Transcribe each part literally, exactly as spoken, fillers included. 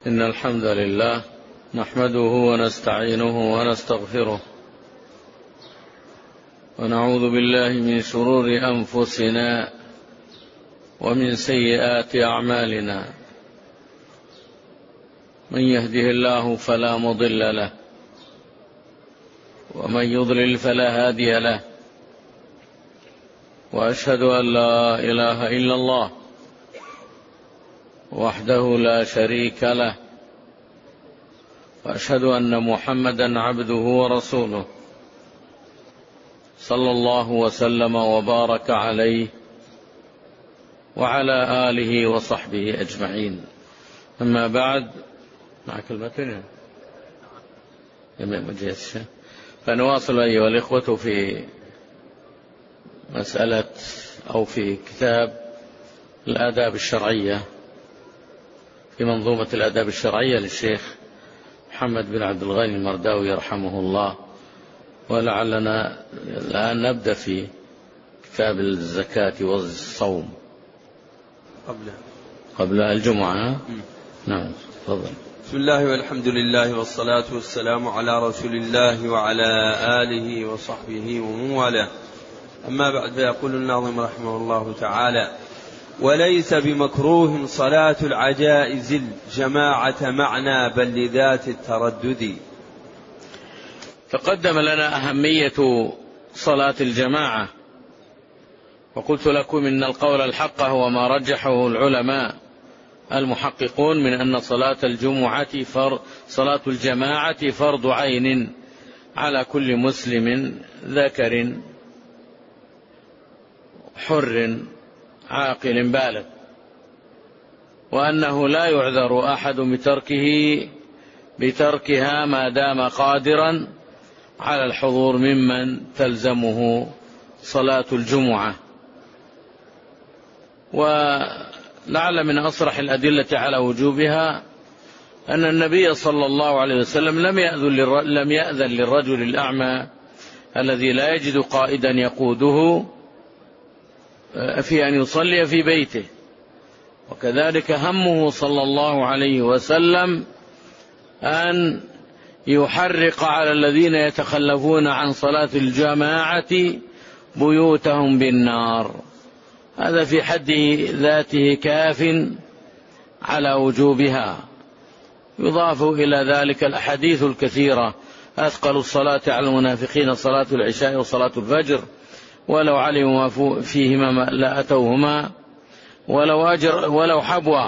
إن الحمد لله نحمده ونستعينه ونستغفره ونعوذ بالله من شرور أنفسنا ومن سيئات أعمالنا. من يهده الله فلا مضل له ومن يضلل فلا هادي له، وأشهد أن لا إله إلا الله وحده لا شريك له، وأشهد أن محمدا عبده ورسوله صلى الله وسلم وبارك عليه وعلى آله وصحبه أجمعين. أما بعد، معك المتن فنواصل أيها الإخوة في مسألة أو في كتاب الآداب الشرعية، في منظومة الآداب الشرعية للشيخ محمد بن عبد الغني المرداوي رحمه الله. ولعلنا الآن نبدأ في كتاب الزكاة والصوم قبل قبل الجمعة. نعم، تفضل. بسم الله والحمد لله والصلاة والسلام على رسول الله وعلى آله وصحبه ومن والاه. أما بعد، فيقول الناظم رحمه الله تعالى: وليس بمكروه صلاة العجائز الجماعة معنا بل لذات التردد. تقدم لنا أهمية صلاة الجماعة، وقلت لكم إن القول الحق هو ما رجحه العلماء المحققون من أن صلاة الجمعة فرض صلاة الجماعة فرض عين على كل مسلم ذكر حر عاقل بالغ، وأنه لا يعذر أحد بتركه بتركها ما دام قادرا على الحضور ممن تلزمه صلاة الجمعة. ولعل من أصرح الأدلة على وجوبها أن النبي صلى الله عليه وسلم لم يأذن لم يأذن للرجل الأعمى الذي لا يجد قائدا يقوده في أن يصلي في بيته، وكذلك همه صلى الله عليه وسلم أن يحرق على الذين يتخلفون عن صلاة الجماعة بيوتهم بالنار. هذا في حد ذاته كاف على وجوبها. يضاف إلى ذلك الأحاديث الكثيرة: أثقل الصلاة على المنافقين صلاة العشاء وصلاة الفجر، ولو علموا ما فيهما لا أتوهما ولو أجر ولو حبوا.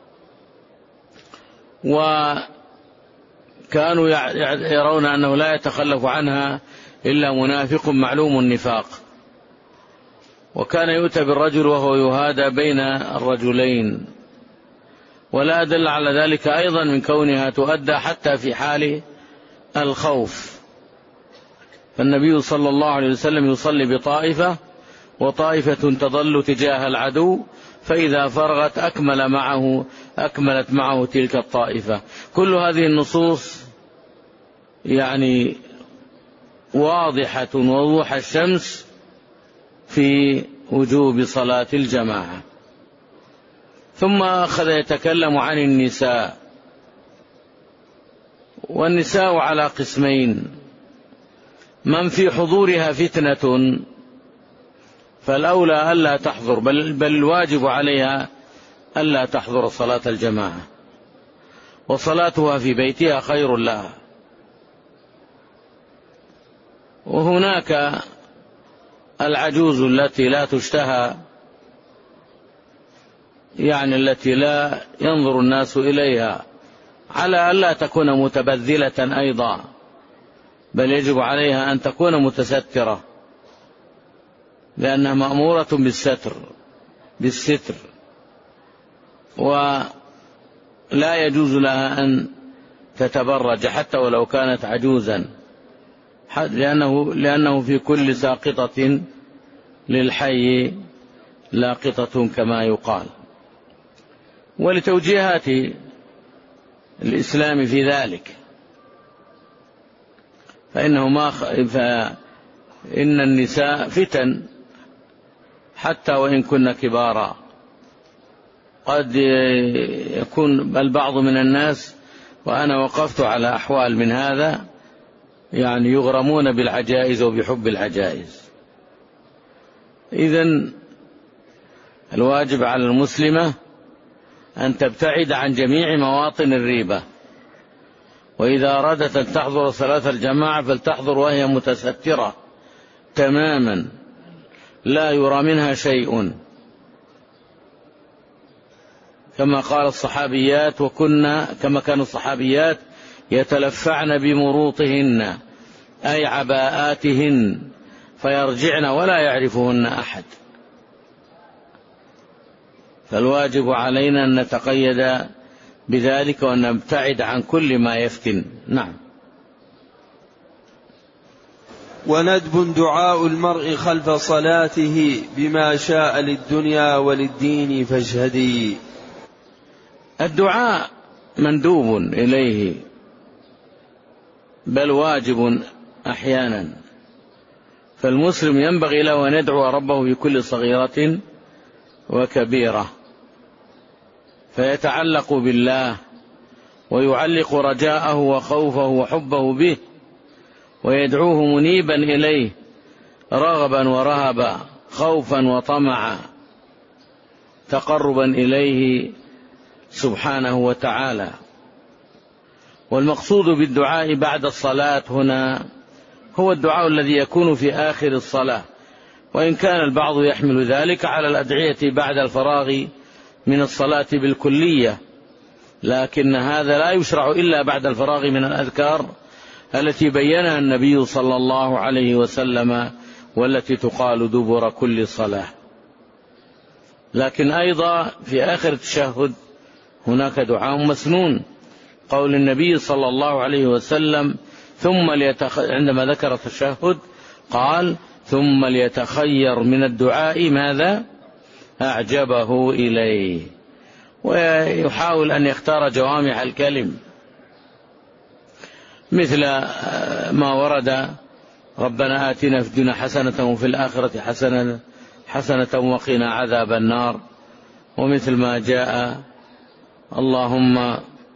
وكانوا يرون أنه لا يتخلف عنها إلا منافق معلوم النفاق. وكان يؤتى بالرجل وهو يهادى بين الرجلين. ولا أدل على ذلك أيضا من كونها تؤدى حتى في حال الخوف. فالنبي صلى الله عليه وسلم يصلي بطائفة، وطائفة تظل تجاه العدو، فإذا فرغت أكمل معه أكملت معه تلك الطائفة. كل هذه النصوص يعني واضحة وضوح الشمس في وجوب صلاة الجماعة. ثم أخذ يتكلم عن النساء. والنساء على قسمين: من في حضورها فتنة فالأولى ألا تحضر، بل, بل الواجب عليها ألا تحضر صلاة الجماعة، وصلاتها في بيتها خير لها. وهناك العجوز التي لا تشتهى، يعني التي لا ينظر الناس إليها، على ألا تكون متبذلة أيضا، بل يجب عليها أن تكون متسترة، لأنها مأمورة بالستر بالستر ولا يجوز لها أن تتبرج حتى ولو كانت عجوزا، لأنه, لأنه في كل ساقطة للحي لاقطة كما يقال. ولتوجيهات الإسلام في ذلك، فإنه ما فإن النساء فتن حتى وإن كن كبارا، قد يكون البعض من الناس، وأنا وقفت على أحوال من هذا، يعني يغرمون بالعجائز وبحب العجائز. إذن الواجب على المسلمة أن تبتعد عن جميع مواطن الريبة، وإذا أرادت أن تحضر صلاة الجماعة فلتحضر وهي متسترة تماما لا يرى منها شيء، كما قال الصحابيات، وكنا كما كانوا الصحابيات يتلفعن بمروطهن أي عباءاتهن فيرجعن ولا يعرفهن أحد. فالواجب علينا أن نتقيد بذلك وأن نبتعد عن كل ما يفتن. نعم. وندب دعاء المرء خلف صلاته بما شاء للدنيا وللدين فاشهدي. الدعاء مندوب إليه بل واجب أحيانا، فالمسلم ينبغي له أن يدعو ربه بكل صغيرة وكبيرة، فيتعلق بالله ويعلق رجاءه وخوفه وحبه به، ويدعوه منيبا إليه رغبا ورهبا، خوفا وطمعا، تقربا إليه سبحانه وتعالى. والمقصود بالدعاء بعد الصلاة هنا هو الدعاء الذي يكون في آخر الصلاة، وإن كان البعض يحمل ذلك على الأدعية بعد الفراغ من الصلاة بالكلية، لكن هذا لا يشرع إلا بعد الفراغ من الأذكار التي بينها النبي صلى الله عليه وسلم والتي تقال دبر كل صلاة. لكن أيضا في آخر التشهد هناك دعاء مسنون، قول النبي صلى الله عليه وسلم ثم ليتخ... عندما ذكر التشهد قال ثم ليتخير من الدعاء ماذا أعجبه إليه، ويحاول أن يختار جوامع الكلم، مثل ما ورد ربنا آتنا في الدنيا حسنة وفي الآخرة حسنة حسنة وقنا عذاب النار، ومثل ما جاء اللهم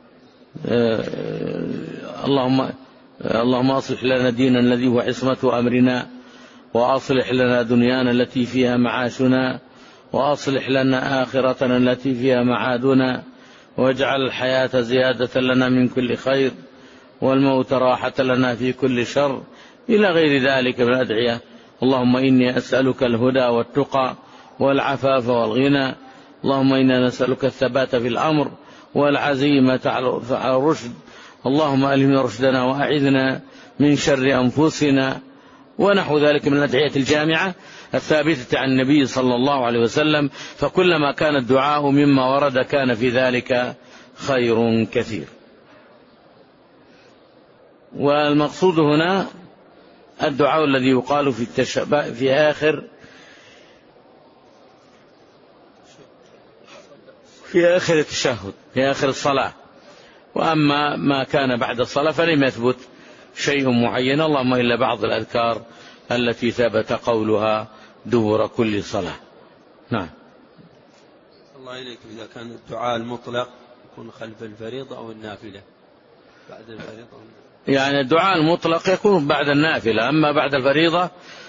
اللهم اللهم أصلح لنا ديننا الذي هو عصمة أمرنا، وأصلح لنا دنيانا التي فيها معاشنا، وأصلح لنا آخرتنا التي فيها معادنا، واجعل الحياة زيادة لنا من كل خير والموت راحة لنا في كل شر، إلى غير ذلك من الأدعية. اللهم إني أسألك الهدى والتقى والعفاف والغنى، اللهم إنا نسألك الثبات في الأمر والعزيمة على الرشد، اللهم ألهمنا رشدنا وأعذنا من شر أنفسنا، ونحو ذلك من الأدعية الجامعة الثابتة عن النبي صلى الله عليه وسلم. فكلما كان الدعاء مما ورد كان في ذلك خير كثير. والمقصود هنا الدعاء الذي يقال في, التشب... في آخر في آخر التشهد في آخر الصلاة. وأما ما كان بعد الصلاة فلم يثبت شيء معين، اللهم إلا بعض الأذكار التي ثبت قولها دبر كل صلاة. نعم. الله إليك، إذا كان الدعاء المطلق يكون خلف الفريضة أو النافلة بعد الفريضة أو النافلة. يعني الدعاء المطلق يكون بعد النافلة، أما بعد الفريضة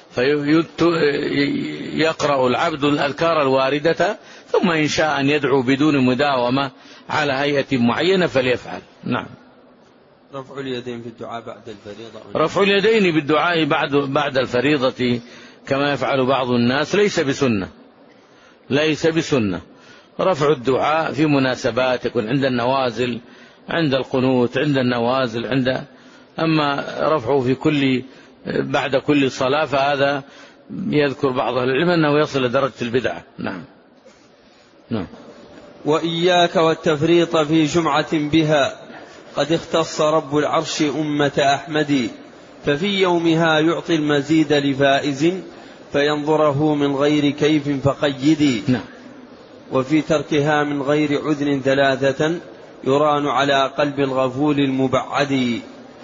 فيقرأ العبد الأذكار الواردة، ثم إن شاء أن يدعو بدون مداومة على هيئة معينة فليفعل. نعم. رفع اليدين في الدعاء بعد الفريضة، رفع اليدين بالدعاء بعد بعد الفريضة كما يفعل بعض الناس ليس بسنة، ليس بسنة. رفع الدعاء في مناسبات يكون عند النوازل، عند القنوت، عند النوازل، عند أما رفعه في كل بعد كل صلاة فهذا يذكر بعض أهل العلم أنه يصل لدرجة البدعة. نعم. نعم. وإياك والتفريط في جمعة بها، قد اختص رب العرش أمة أحمد، ففي يومها يعطي المزيد لفائز، فينظره من غير كيف فقيدي. نعم. وفي تركها من غير عذر ثلاثة، يران على قلب الغفول المبعد.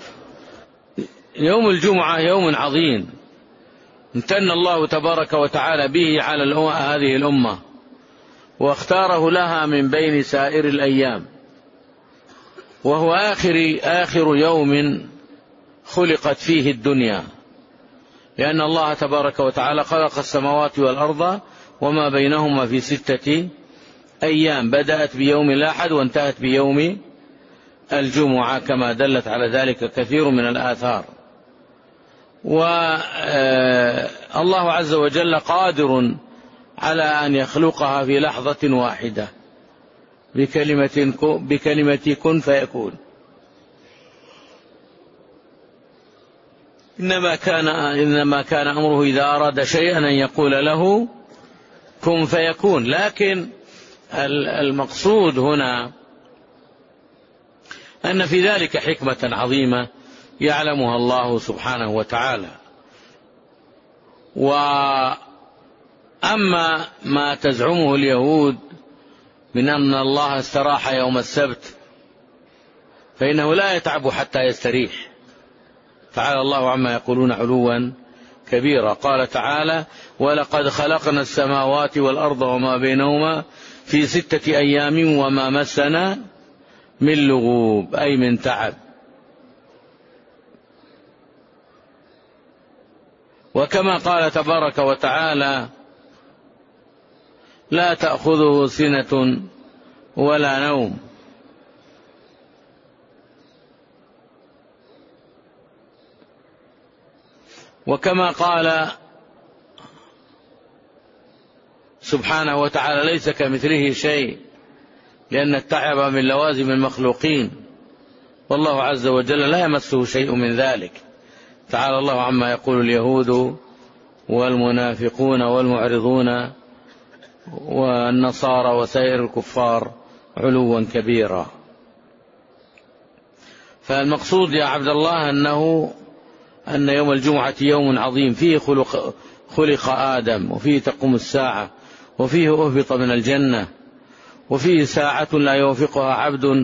يوم الجمعة يوم عظيم امتن الله تبارك وتعالى به على هذه الأمة، واختاره لها من بين سائر الأيام، وهو آخر, آخر يوم خلقت فيه الدنيا، لأن الله تبارك وتعالى خلق السماوات والأرض وما بينهما في ستة أيام، بدأت بيوم الأحد وانتهت بيوم الجمعة كما دلت على ذلك كثير من الآثار. والله عز وجل قادر على أن يخلقها في لحظة واحدة بكلمة, بكلمة كن فيكون. إنما كان, إنما كان أمره إذا أراد شيئا أن يقول له كن فيكون. لكن المقصود هنا أن في ذلك حكمة عظيمة يعلمها الله سبحانه وتعالى. وأما ما تزعمه اليهود من أن الله استراح يوم السبت فإنه لا يتعب حتى يستريح، تعالى الله عما يقولون علوا كبيرا. قال تعالى ولقد خلقنا السماوات والأرض وما بينهما في ستة أيام وما مسنا من لغوب، أي من تعب. وكما قال تبارك وتعالى لا تأخذه سنة ولا نوم. وكما قال سبحانه وتعالى ليس كمثله شيء، لأن التعب من لوازم المخلوقين، والله عز وجل لا يمسه شيء من ذلك. تعالى الله عما يقول اليهود والمنافقون والمعرضون والنصارى وسائر الكفار علوا كبيرا. فالمقصود يا عبد الله أنه أن يوم الجمعة يوم عظيم فيه خلق, خلق آدم، وفيه تقوم الساعة، وفيه أهبط من الجنة، وفيه ساعة لا يوفقها عبد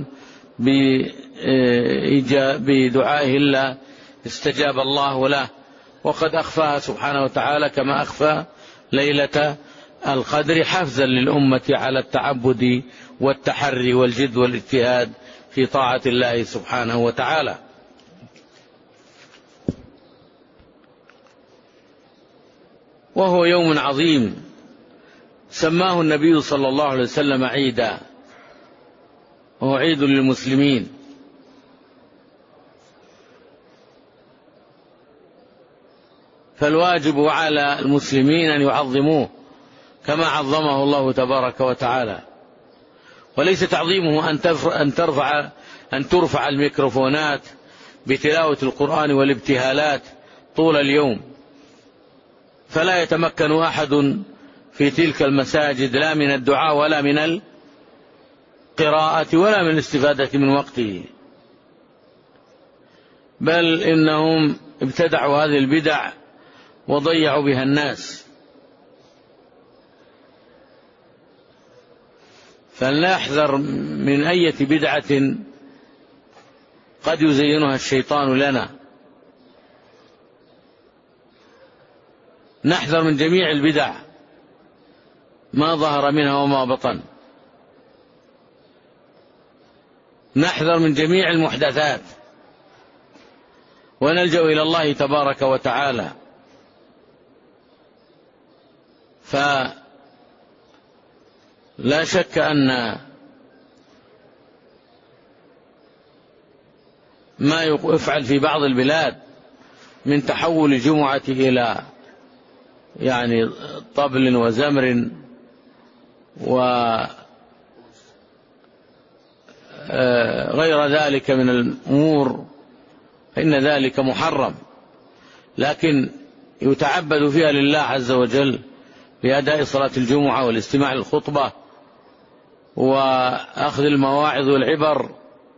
بدعائه إلا استجاب الله له، وقد أخفاها سبحانه وتعالى كما أخفى ليلة القدر حفزا للأمة على التعبد والتحري والجد والاجتهاد في طاعة الله سبحانه وتعالى. وهو يوم عظيم سماه النبي صلى الله عليه وسلم عيدا، وهو عيد للمسلمين. فالواجب على المسلمين أن يعظموه كما عظمه الله تبارك وتعالى. وليس تعظيمه أن ترفع, أن ترفع الميكروفونات بتلاوة القرآن والابتهالات طول اليوم، فلا يتمكن أحد في تلك المساجد لا من الدعاء ولا من القراءة ولا من الاستفادة من وقته، بل إنهم ابتدعوا هذه البدع وضيعوا بها الناس. فلنحذر من أي بدعة قد يزينها الشيطان لنا. نحذر من جميع البدع ما ظهر منها وما بطن، نحذر من جميع المحدثات، ونلجأ إلى الله تبارك وتعالى. فلا شك أن ما يفعل في بعض البلاد من تحول الجمعة إلى يعني طبل وزمر وغير ذلك من الأمور فإن ذلك محرم، لكن يتعبد فيها لله عز وجل بأداء صلاة الجمعة والاستماع للخطبة وأخذ المواعظ والعبر.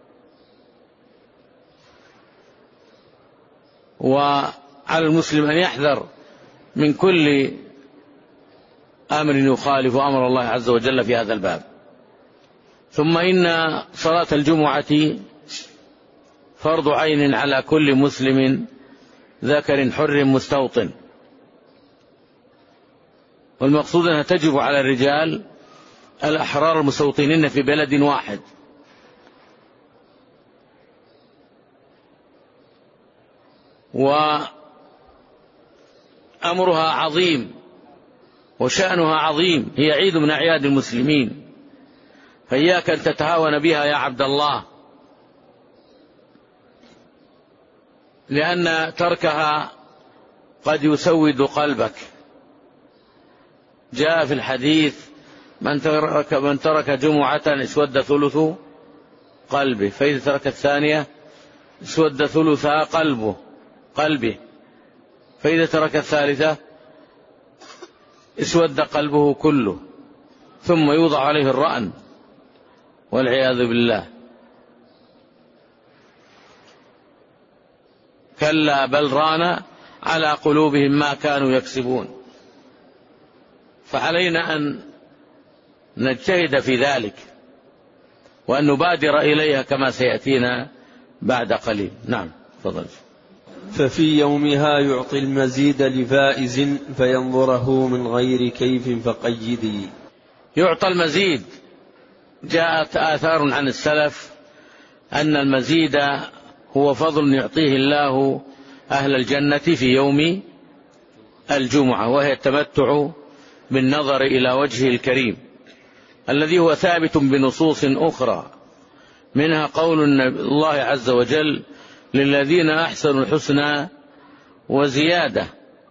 وعلى المسلم أن يحذر من كل أمر يخالف أمر الله عز وجل في هذا الباب. ثم إن صلاة الجمعة فرض عين على كل مسلم ذكر حر مستوطن، والمقصود أنها تجب على الرجال الأحرار المستوطنين في بلد واحد، وأمرها عظيم وشأنها عظيم، هي عيد من أعياد المسلمين، فإياك أن تتهاون بها يا عبد الله، لأن تركها قد يسود قلبك. جاء في الحديث: من ترك, من ترك جمعة اسود ثلث قلبه، فإذا ترك الثانية اسود ثلثها قلبه قلبه فإذا ترك الثالثة اسود قلبه كله، ثم يوضع عليه الرأن والعياذ بالله. كلا بل ران على قلوبهم ما كانوا يكسبون. فعلينا أن نجتهد في ذلك وأن نبادر إليها كما سيأتينا بعد قليل. نعم تفضل. ففي يومها يعطي المزيد لفائز فينظره من غير كيف فقيدي. يعطى المزيد، جاءت آثار عن السلف أن المزيد هو فضل يعطيه الله أهل الجنة في يوم الجمعة، وهي التمتع بالنظر إلى وجهه الكريم الذي هو ثابت بنصوص أخرى، منها قول الله عز وجل: للذين أحسنوا الحسنى وزيادة.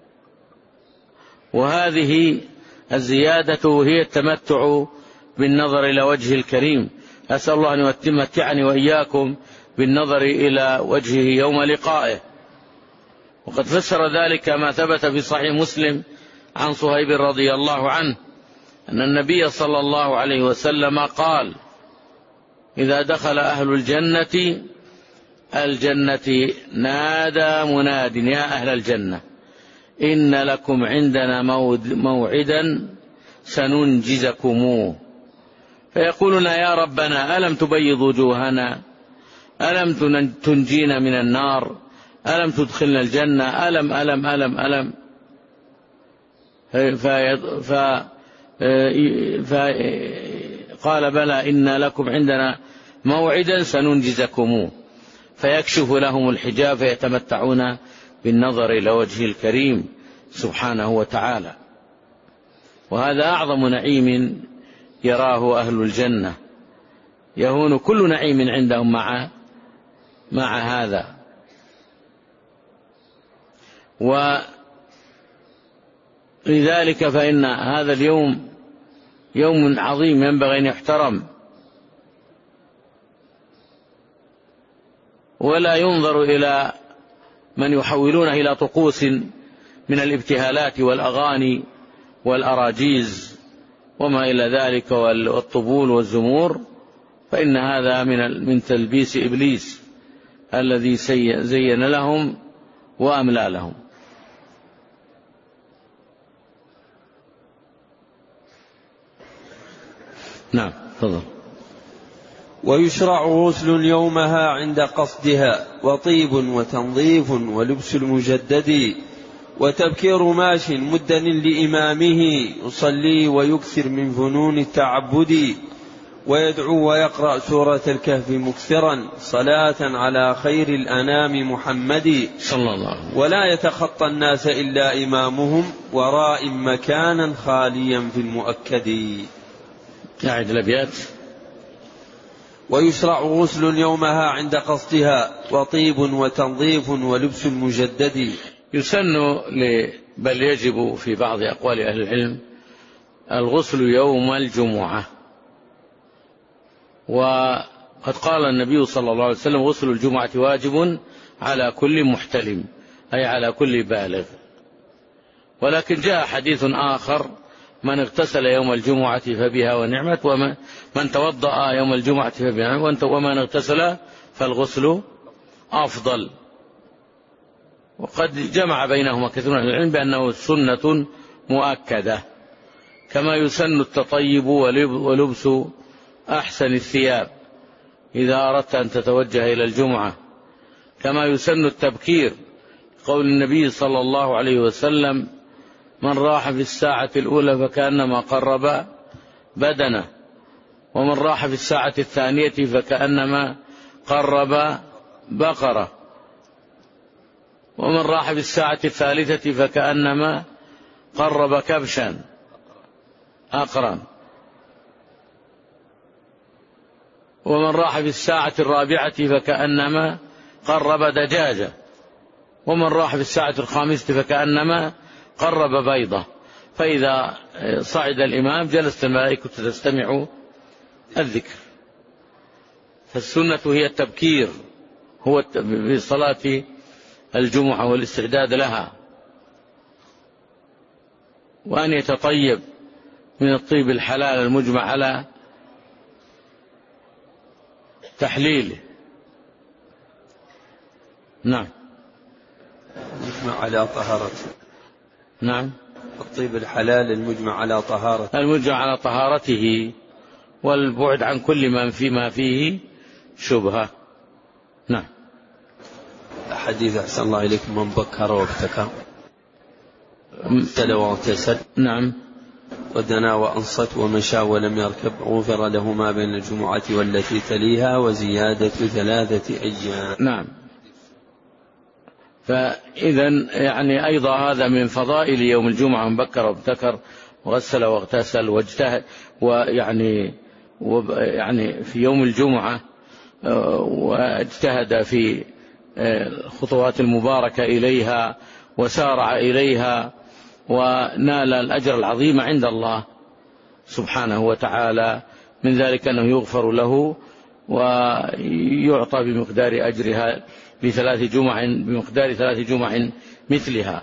وهذه الزيادة هي التمتع بالنظر إلى وجهه الكريم. أسأل الله أن يمتعني وإياكم بالنظر إلى وجهه يوم لقائه. وقد فسر ذلك ما ثبت في صحيح مسلم عن صهيب رضي الله عنه أن النبي صلى الله عليه وسلم قال: إذا دخل أهل الجنة الجنة نادى مناد: يا أهل الجنة إن لكم عندنا موعدا سننجزكموه. فيقولون: يا ربنا ألم تبيض وجوهنا، ألم تنجينا من النار، ألم تدخلنا الجنة، ألم ألم ألم ألم فقال: بلى إن لكم عندنا موعدا سننجزكموه. فيكشف لهم الحجاب فيتمتعون بالنظر إلى وجه الكريم سبحانه وتعالى. وهذا أعظم نعيم يراه أهل الجنة، يهون كل نعيم عندهم مع مع هذا. ولذلك فإن هذا اليوم يوم عظيم ينبغي أن يحترم، ولا ينظر إلى من يحولونه إلى طقوس من الابتهالات والأغاني والأراجيز وما إلى ذلك والطبول والزمور، فإن هذا من من تلبيس إبليس الذي زين لهم وأملى لهم. نعم تفضل. ويشرع غسل يومها عند قصدها، وطيب وتنظيف ولبس المجدد، وتبكير ماش مدا لإمامه يصلي ويكثر من فنون التعبد، ويدعو ويقرأ سورة الكهف مكثرا صلاة على خير الأنام محمد صلى الله عليه وسلم، ولا يتخطى الناس إلا إمامهم وراء مكانا خاليا في المؤكد. أعد الأبيات. ويشرع غسل يومها عند قصدها، وطيب وتنظيف ولبس المجدد. يسن بل يجب في بعض أقوال أهل العلم الغسل يوم الجمعة، وقد قال النبي صلى الله عليه وسلم: غسل الجمعة واجب على كل محتلم، أي على كل بالغ. ولكن جاء حديث آخر: من اغتسل يوم الجمعة فبها ونعمت، ومن توضأ يوم الجمعة فبها ونعمت، ومن اغتسل فالغسل أفضل. وقد جمع بينهما كثير من العلم بأنه سنة مؤكدة، كما يسن التطيب ولبس أحسن الثياب إذا أردت أن تتوجه إلى الجمعة، كما يسن التبكير، قول النبي صلى الله عليه وسلم: من راح في الساعة الأولى فكأنما قرب بدنه. ومن راح في الساعة الثانية فكأنما قرب بقرة، ومن راح في الساعة الثالثة فكأنما قرب كبشا أقرا، ومن راح في الساعة الرابعة فكأنما قرب دجاجة، ومن راح في الساعة الخامسة فكأنما قرب بيضة. فإذا صعد الإمام جلست الملائكة تستمع الذكر. فالسنة هي التبكير، هو بصلاة الجمعة والاستعداد لها، وأن يتطيب من الطيب الحلال المجمع على تحليله. نعم. المجمع على طهارته. نعم. الطيب الحلال المجمع على طهارته، المجمع على طهارته، والبعد عن كل ما فيما فيه شبهة. نعم. حديث أحسن الله إليكم من بكر وابتكر ابتلى واغتسل نعم ودنا وأنصت ومشى ولم يركب غفر له ما بين الجمعة والتي تليها وزيادة ثلاثة أيام. نعم. فإذا يعني أيضا هذا من فضائل يوم الجمعة، من بكر وابتكر وغسل واغتسل واجتهد، ويعني يعني في يوم الجمعة واجتهد في الخطوات المباركة إليها وسارع إليها ونال الأجر العظيم عند الله سبحانه وتعالى. من ذلك أنه يغفر له ويعطى بمقدار أجرها بثلاث جمع بمقدار ثلاث جمع مثلها.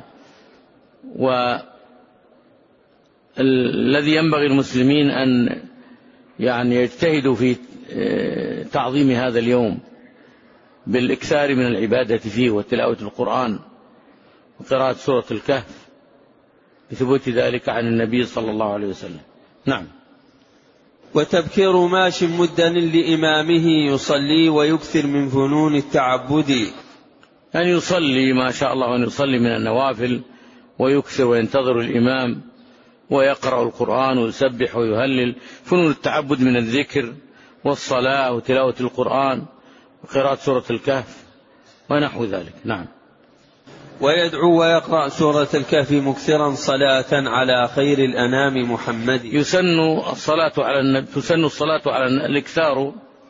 والذي ينبغي المسلمين أن يعني يجتهدوا في تعظيم هذا اليوم بالإكثار من العبادة فيه وتلاوة القرآن وقراءة سورة الكهف بثبوت ذلك عن النبي صلى الله عليه وسلم. نعم. وتبكير ماش مدا لإمامه يصلي ويكثر من فنون التعبد، أن يصلي ما شاء الله أن يصلي من النوافل ويكثر وينتظر الإمام ويقرأ القرآن ويسبح ويهلل، فنون التعبد من الذكر والصلاة وتلاوة القرآن وقراءة سورة الكهف ونحو ذلك. نعم. ويدعو ويقرأ سورة الكهف مكثرا صلاة على خير الأنام محمد. يسن الصلاة على النبي، تسن الصلاة على الإكثار،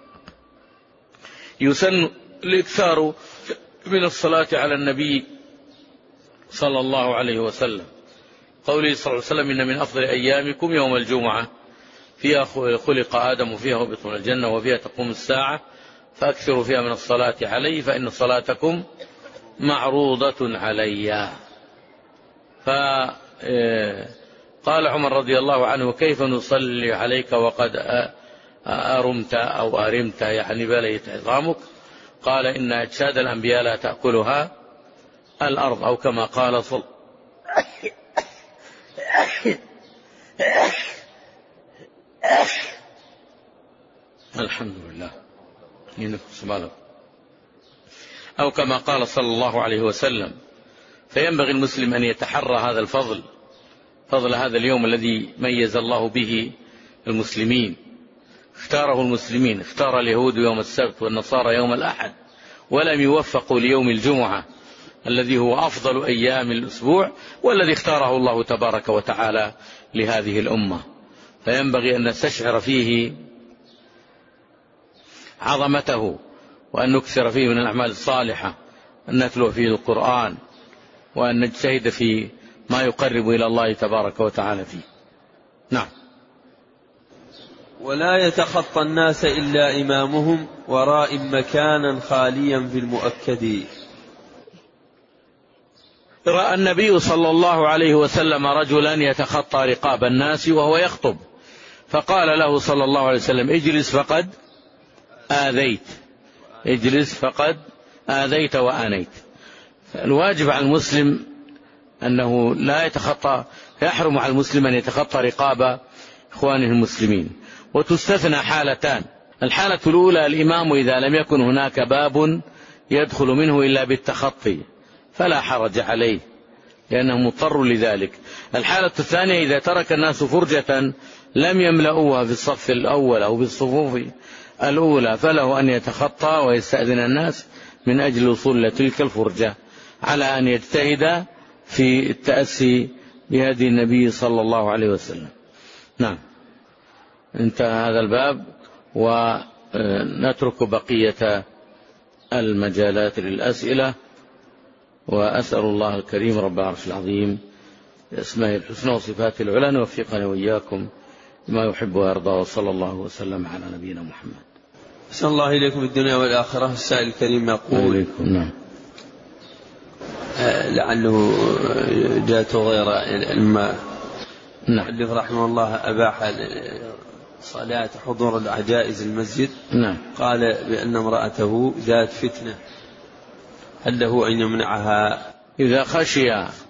يسن الإكثار من الصلاة على النبي صلى الله عليه وسلم، قوله صلى الله عليه وسلم إن من أفضل أيامكم يوم الجمعة فيها خلق آدم وفيها هبط من الجنة وفيها تقوم الساعة فأكثروا فيها من الصلاة عليه فإن صلاتكم معروضة علي. فقال عمر رضي الله عنه كيف نصلي عليك وقد أرمت أو أرمت يعني بليت عظامك؟ قال إن أجساد الأنبياء لا تأكلها الأرض، أو كما قال صلى الحمد لله أو كما قال صلى الله عليه وسلم. فينبغي المسلم أن يتحرى هذا الفضل، فضل هذا اليوم الذي ميز الله به المسلمين، اختاره المسلمين، اختار اليهود يوم السبت والنصارى يوم الأحد، ولم يوفقوا ليوم الجمعة الذي هو أفضل أيام الأسبوع والذي اختاره الله تبارك وتعالى لهذه الأمة. فينبغي أن نستشعر فيه عظمته وأن نكثر فيه من الأعمال الصالحة، أن نتلو فيه القرآن وأن نجتهد في ما يقرب إلى الله تبارك وتعالى فيه. نعم. ولا يتخطى الناس إلا إمامهم وراء مكانا خاليا في المؤكد. رأى النبي صلى الله عليه وسلم رجلا يتخطى رقاب الناس وهو يخطب، فقال له صلى الله عليه وسلم اجلس فقد آذيت، اجلس فقد آذيت وآنيت. الواجب على المسلم أنه لا يتخطى، يحرم على المسلم أن يتخطى رقاب إخوانه المسلمين. وتستثنى حالتان: الحالة الأولى الإمام إذا لم يكن هناك باب يدخل منه إلا بالتخطي فلا حرج عليه لأنه مضطر لذلك. الحالة الثانية إذا ترك الناس فرجة لم يملؤوها في الصف الأول أو بالصفوف الأولى فله أن يتخطى ويستأذن الناس من أجل الوصول إلى تلك الفرجة، على أن يجتهد في التأسي بهدي النبي صلى الله عليه وسلم. نعم، انتهى هذا الباب، ونترك بقية المجالات للأسئلة. وأسأل الله الكريم رب العرش العظيم بأسمائه الحسنى وصفاته العلى أن يوفقنا وإياكم ما يحب ويرضى، وصلى الله وسلم على نبينا محمد. أسأل الله إليكم الدنيا والآخرة. السائل الكريم يقول نعم. لعله جاءته غير الماء. نعم. المؤلف رحمه الله أباح صلاة حضور العجائز المسجد. نعم. قال بأن امرأته ذات فتنة، هل له أن يمنعها؟ إذا خشي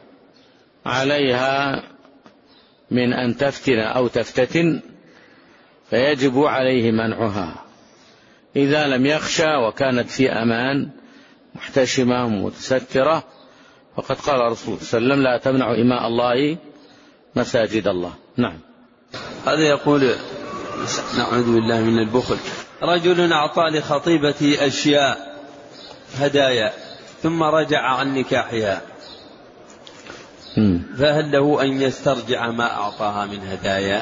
عليها من أن تفتن أو تفتتن فيجب عليه منعها. إذا لم يخشى وكانت في أمان محتشمة متسترة فقد قال الرسول صلى الله عليه وسلم: لا تمنعوا إماء الله مساجد الله. نعم. هذا يقول: نعوذ بالله من البخل. رجل أعطى لخطيبته أشياء هدايا ثم رجع عن نكاحها، فهل له أن يسترجع ما أعطاها من هدايا؟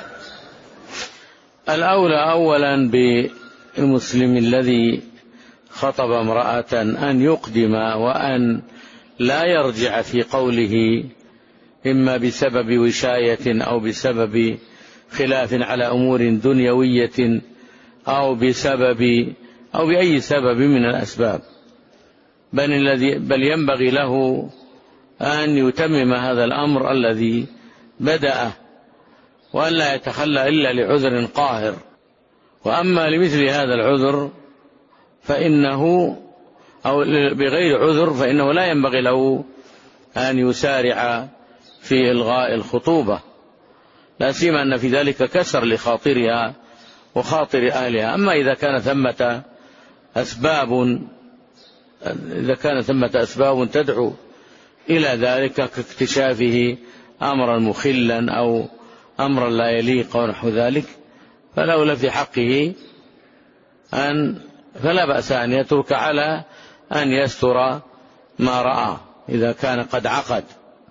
الأولى أولا بالمسلم الذي خطب امرأة أن يقدم وأن لا يرجع في قوله، إما بسبب وشاية أو بسبب خلاف على أمور دنيوية أو بسبب أو بأي سبب من الأسباب، بل, الذي بل ينبغي له أن يتمم هذا الأمر الذي بدأه وأن لا يتخلى إلا لعذر قاهر. وأما لمثل هذا العذر فإنه أو بغير عذر فإنه لا ينبغي له أن يسارع في إلغاء الخطوبة، لا سيما أن في ذلك كسر لخاطرها وخاطر أهلها. أما إذا كان ثمة أسباب إذا كان ثمة أسباب تدعو إلى ذلك كاكتشافه أمرا مخلا أو أمرا لا يليق ونحو ذلك، فلولا في حقه أن فلا بأس أن يترك على أن يستر ما رأى إذا كان قد عقد.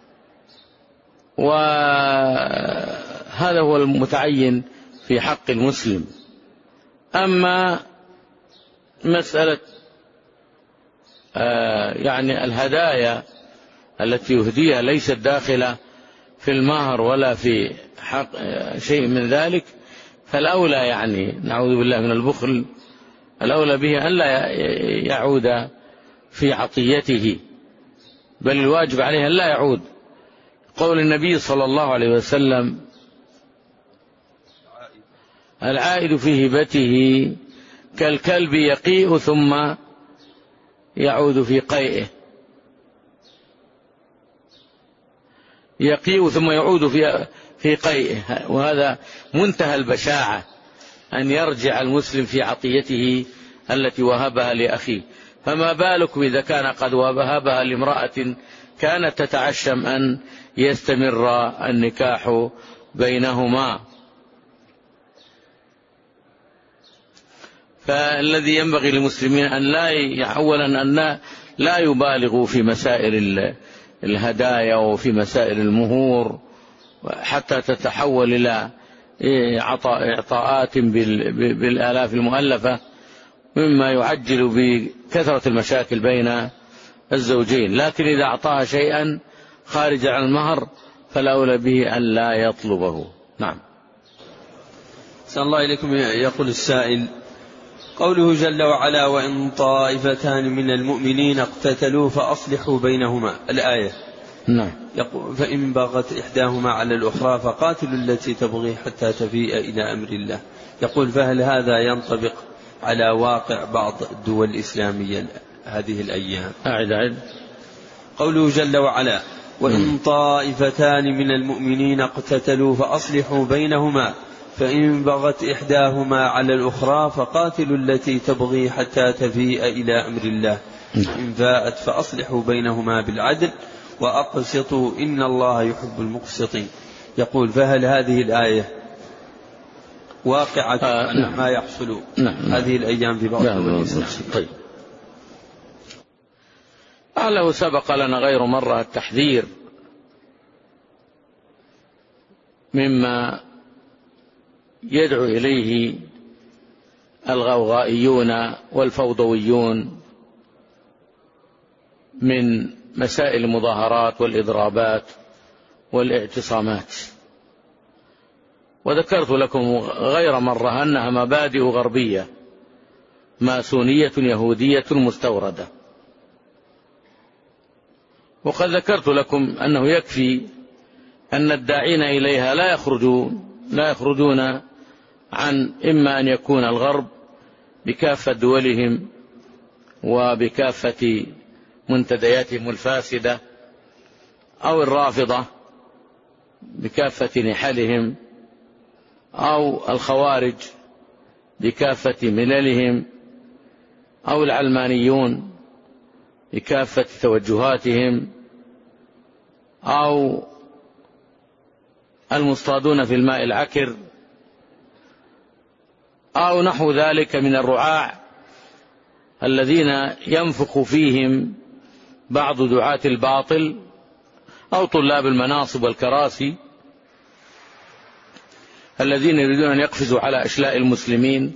وهذا هو المتعين في حق المسلم. أما مسألة آه يعني الهدايا التي يهديها ليست داخلة في المهر ولا في حق شيء من ذلك، فالأولى يعني نعوذ بالله من البخل، الأولى به أن لا يعود في عطيته، بل الواجب عليه أن لا يعود. قول النبي صلى الله عليه وسلم: العائد في هبته كالكلب يقيء ثم يعود في قيئه، يقيء ثم يعود في في قيئه، وهذا منتهى البشاعة أن يرجع المسلم في عطيته التي وهبها لأخيه، فما بالكم إذا كان قد وهبها لامرأة كانت تتعشم أن يستمر النكاح بينهما. فالذي ينبغي للمسلمين أن لا أولا أن لا يبالغوا في مسائل الهدايا وفي مسائل المهور حتى تتحول إلى إعطاءات بالآلاف المؤلفة، مما يعجل بكثرة المشاكل بين الزوجين. لكن إذا أعطاها شيئا خارج عن المهر فالأولى به أن لا يطلبه. نعم. صلى الله إليكم. يقول السائل: قوله جل وعلا: وإن طائفتان من المؤمنين اقتتلوا فأصلحوا بينهما، الآية. نعم. يقول: فإن بغت إحداهما على الأخرى فقاتلوا التي تبغي حتى تفيء إلى أمر الله. يقول: فهل هذا ينطبق على واقع بعض الدول الإسلامية هذه الأيام؟ أعد أعد. قوله جل وعلا: وإن طائفتان من المؤمنين اقتتلوا فأصلحوا بينهما فإن بغت إحداهما على الأخرى فقاتلوا التي تبغي حتى تفيء إلى أمر الله، إن فاءت فأصلحوا بينهما بالعدل وأقسطوا إن الله يحب المقسطين. يقول: فهل هذه الآية واقعة آه نعم. ما يحصل نعم. هذه الأيام في بعض نعم. طيب. أعله سبق لنا غير مرة التحذير مما يدعو إليه الغوغائيون والفوضويون من مسائل المظاهرات والإضرابات والاعتصامات، وذكرت لكم غير مرة أنها مبادئ غربية ماسونية يهودية مستوردة، وقد ذكرت لكم أنه يكفي أن الداعين إليها لا يخرجون لا يخرجون عن إما أن يكون الغرب بكافة دولهم وبكافة منتدياتهم الفاسدة، أو الرافضة بكافة نحلهم، أو الخوارج بكافة مللهم، أو العلمانيون بكافة توجهاتهم، أو المصطادون في الماء العكر، أو نحو ذلك من الرعاع الذين ينفخ فيهم بعض دعاة الباطل، أو طلاب المناصب والكراسي الذين يريدون أن يقفزوا على أشلاء المسلمين.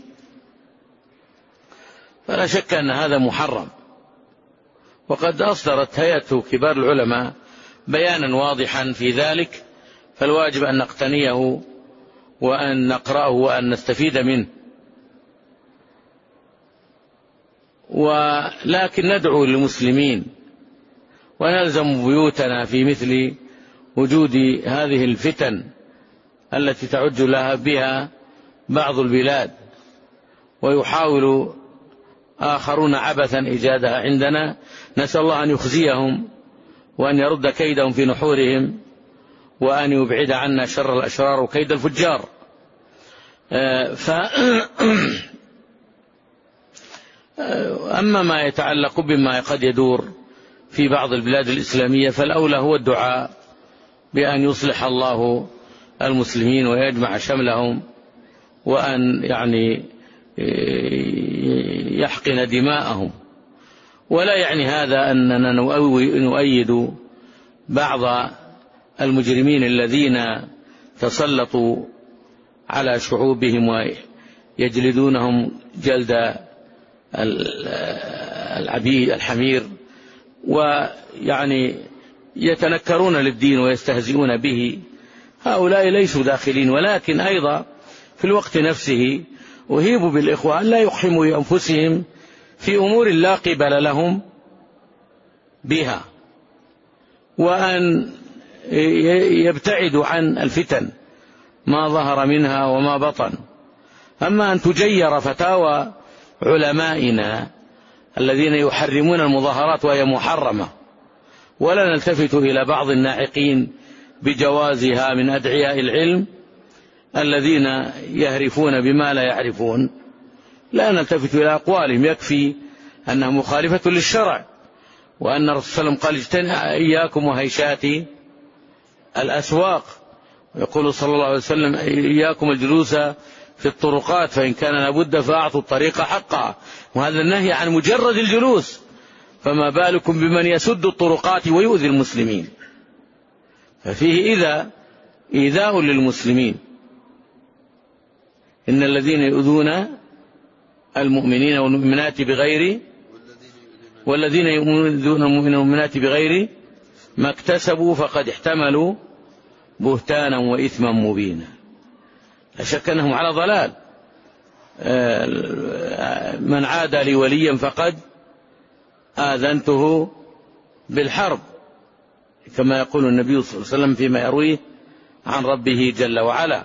فلا شك أن هذا محرم، وقد أصدرت هيئة كبار العلماء بيانا واضحا في ذلك، فالواجب أن نقتنيه وأن نقرأه وأن نستفيد منه. ولكن ندعو للمسلمين ونلزم بيوتنا في مثل وجود هذه الفتن التي تعج لها بها بعض البلاد، ويحاول آخرون عبثا إيجادها عندنا. نسأل الله أن يخزيهم وأن يرد كيدهم في نحورهم، وأن يبعد عنا شر الأشرار وكيد الفجار. ف أما ما يتعلق بما قد يدور في بعض البلاد الإسلامية، فالأولى هو الدعاء بأن يصلح الله المسلمين ويجمع شملهم، وأن يعني يحقن دماءهم. ولا يعني هذا أننا نؤيد بعض المجرمين الذين تسلطوا على شعوبهم ويجلدونهم جلد العبيد الحمير، ويعني يتنكرون للدين ويستهزئون به. هؤلاء ليسوا داخلين، ولكن أيضا في الوقت نفسه أهيب بالإخوة أن لا يقحموا أنفسهم في أمور لا قبل لهم بها، وأن يبتعدوا عن الفتن ما ظهر منها وما بطن. أما أن تجير فتاوى علمائنا الذين يحرمون المظاهرات وهي محرمة، ولا نلتفت إلى بعض الناعقين بجوازها من أدعياء العلم الذين يهرفون بما لا يعرفون، لا نلتفت إلى أقوالهم، يكفي أنها مخالفة للشرع، وأن الرسول صلى الله عليه وسلم قال اجتنبوا إياكم وهيشات الأسواق، ويقول صلى الله عليه وسلم إياكم الجلوس في الطرقات فإن كان لابد فأعطوا الطريق حقها، وهذا النهي عن مجرد الجلوس، فما بالكم بمن يسد الطرقات ويؤذي المسلمين. ففيه إذا إيذاء للمسلمين. إن الذين يؤذون المؤمنين والمؤمنات بغير والذين يؤذون المؤمنين والمؤمنات بغير ما اكتسبوا فقد احتملوا بهتانا وإثما مبينا. لا شك أنهم على ضلال. من عادى لي وليا فقد آذنته بالحرب، كما يقول النبي صلى الله عليه وسلم فيما يرويه عن ربه جل وعلا.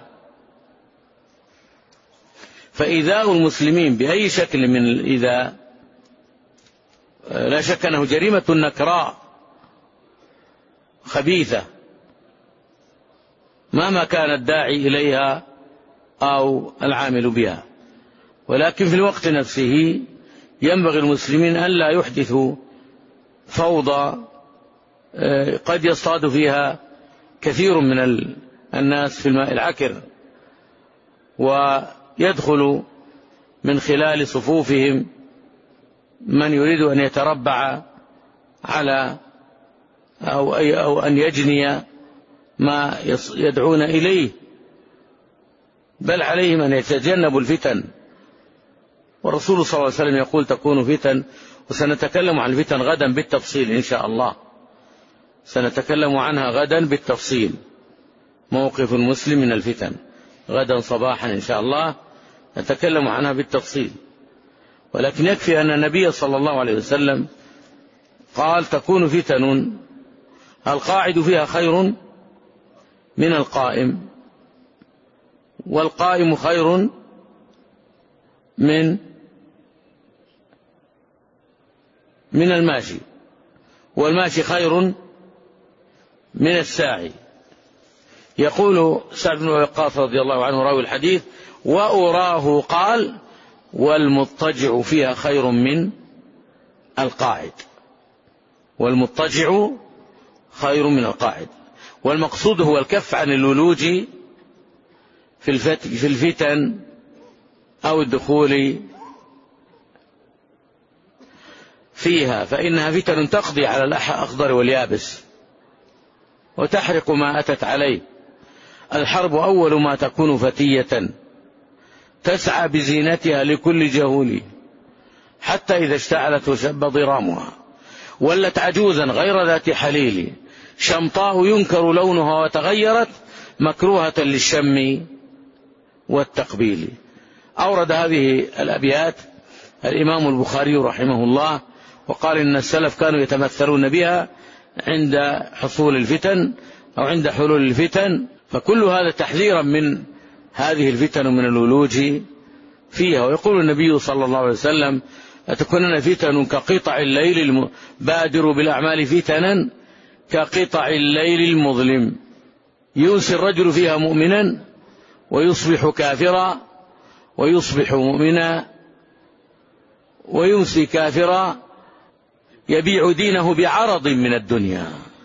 فإيذاء المسلمين بأي شكل من الإيذاء لا شك أنه جريمة نكراء خبيثة مهما كان الداعي إليها أو العامل بها. ولكن في الوقت نفسه ينبغي المسلمين أن لا يحدثوا فوضى قد يصطاد فيها كثير من الناس في الماء العكر، ويدخل من خلال صفوفهم من يريد أن يتربع على أو, أو أن يجني ما يدعون إليه، بل عليهم أن يتجنبوا الفتن. والرسول صلى الله عليه وسلم يقول تكون فتن، وسنتكلم عن الفتن غدا بالتفصيل إن شاء الله، سنتكلم عنها غدا بالتفصيل، موقف المسلم من الفتن غدا صباحا إن شاء الله نتكلم عنها بالتفصيل. ولكن يكفي أن النبي صلى الله عليه وسلم قال تكون فتن القاعد فيها خير من القائم، والقائم خير من من الماشي، والماشي خير من الساعي. يقول سعد بن وقاص رضي الله عنه راوي الحديث: وأراه قال والمضطجع فيها خير من القاعد، والمضطجع خير من القاعد. والمقصود هو الكف عن الولوج في الفتن أو الدخول فيها، فإنها فتن تقضي على الأخضر واليابس وتحرق ما أتت عليه. الحرب أول ما تكون فتية تسعى بزينتها لكل جهول، حتى إذا اشتعلت وشب ضرامها ولت عجوزا غير ذات حليل، شمطاء ينكر لونها وتغيرت مكروهة للشم والتقبيل. أورد هذه الأبيات الإمام البخاري رحمه الله، وقال إن السلف كانوا يتمثلون بها عند حصول الفتن أو عند حلول الفتن، فكل هذا تحذيرا من هذه الفتن ومن الولوج فيها. ويقول النبي صلى الله عليه وسلم: أتكونن فتن كقطع الليل بادر بالأعمال فتنا كقطع الليل المظلم، ينسي الرجل فيها مؤمنا ويصبح كافرا، ويصبح مؤمنا ويمسي كافرا، يبيع دينه بعرض من الدنيا،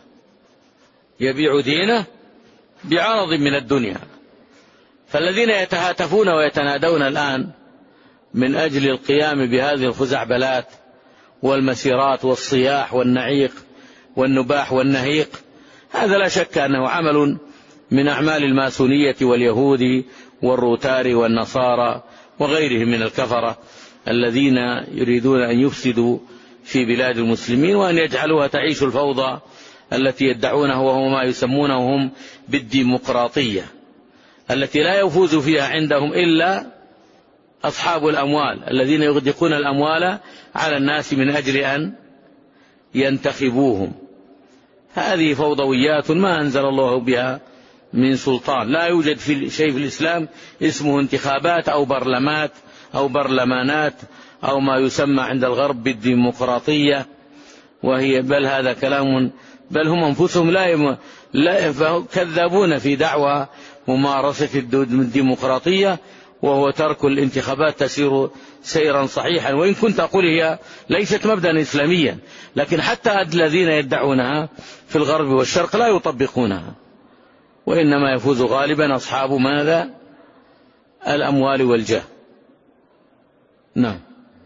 يبيع دينه بعرض من الدنيا. فالذين يتهاتفون ويتنادون الآن من أجل القيام بهذه الخزعبلات والمسيرات والصياح والنعيق والنباح والنهيق، هذا لا شك أنه عمل من أعمال الماسونية واليهود والروتار والنصارى وغيرهم من الكفرة الذين يريدون أن يفسدوا في بلاد المسلمين وأن يجعلوها تعيش الفوضى التي يدعونه، وهو ما يسمونه هم بالديمقراطية، التي لا يفوز فيها عندهم إلا أصحاب الأموال الذين يغدقون الأموال على الناس من أجل أن ينتخبوهم. هذه فوضويات ما أنزل الله بها من سلطان. لا يوجد في شيء في الإسلام اسمه انتخابات أو برلمات أو برلمانات أو ما يسمى عند الغرب بالديمقراطية، وهي بل هذا كلام، بل هم أنفسهم لا, يم... لا كذابون في دعوى ممارسة الديمقراطية، وهو ترك الانتخابات تسير سيرا صحيحا. وإن كنت أقول هي ليست مبدأ إسلاميا، لكن حتى الذين يدعونها في الغرب والشرق لا يطبقونها، وإنما يفوز غالبا أصحاب ماذا؟ الأموال والجاه. نعم.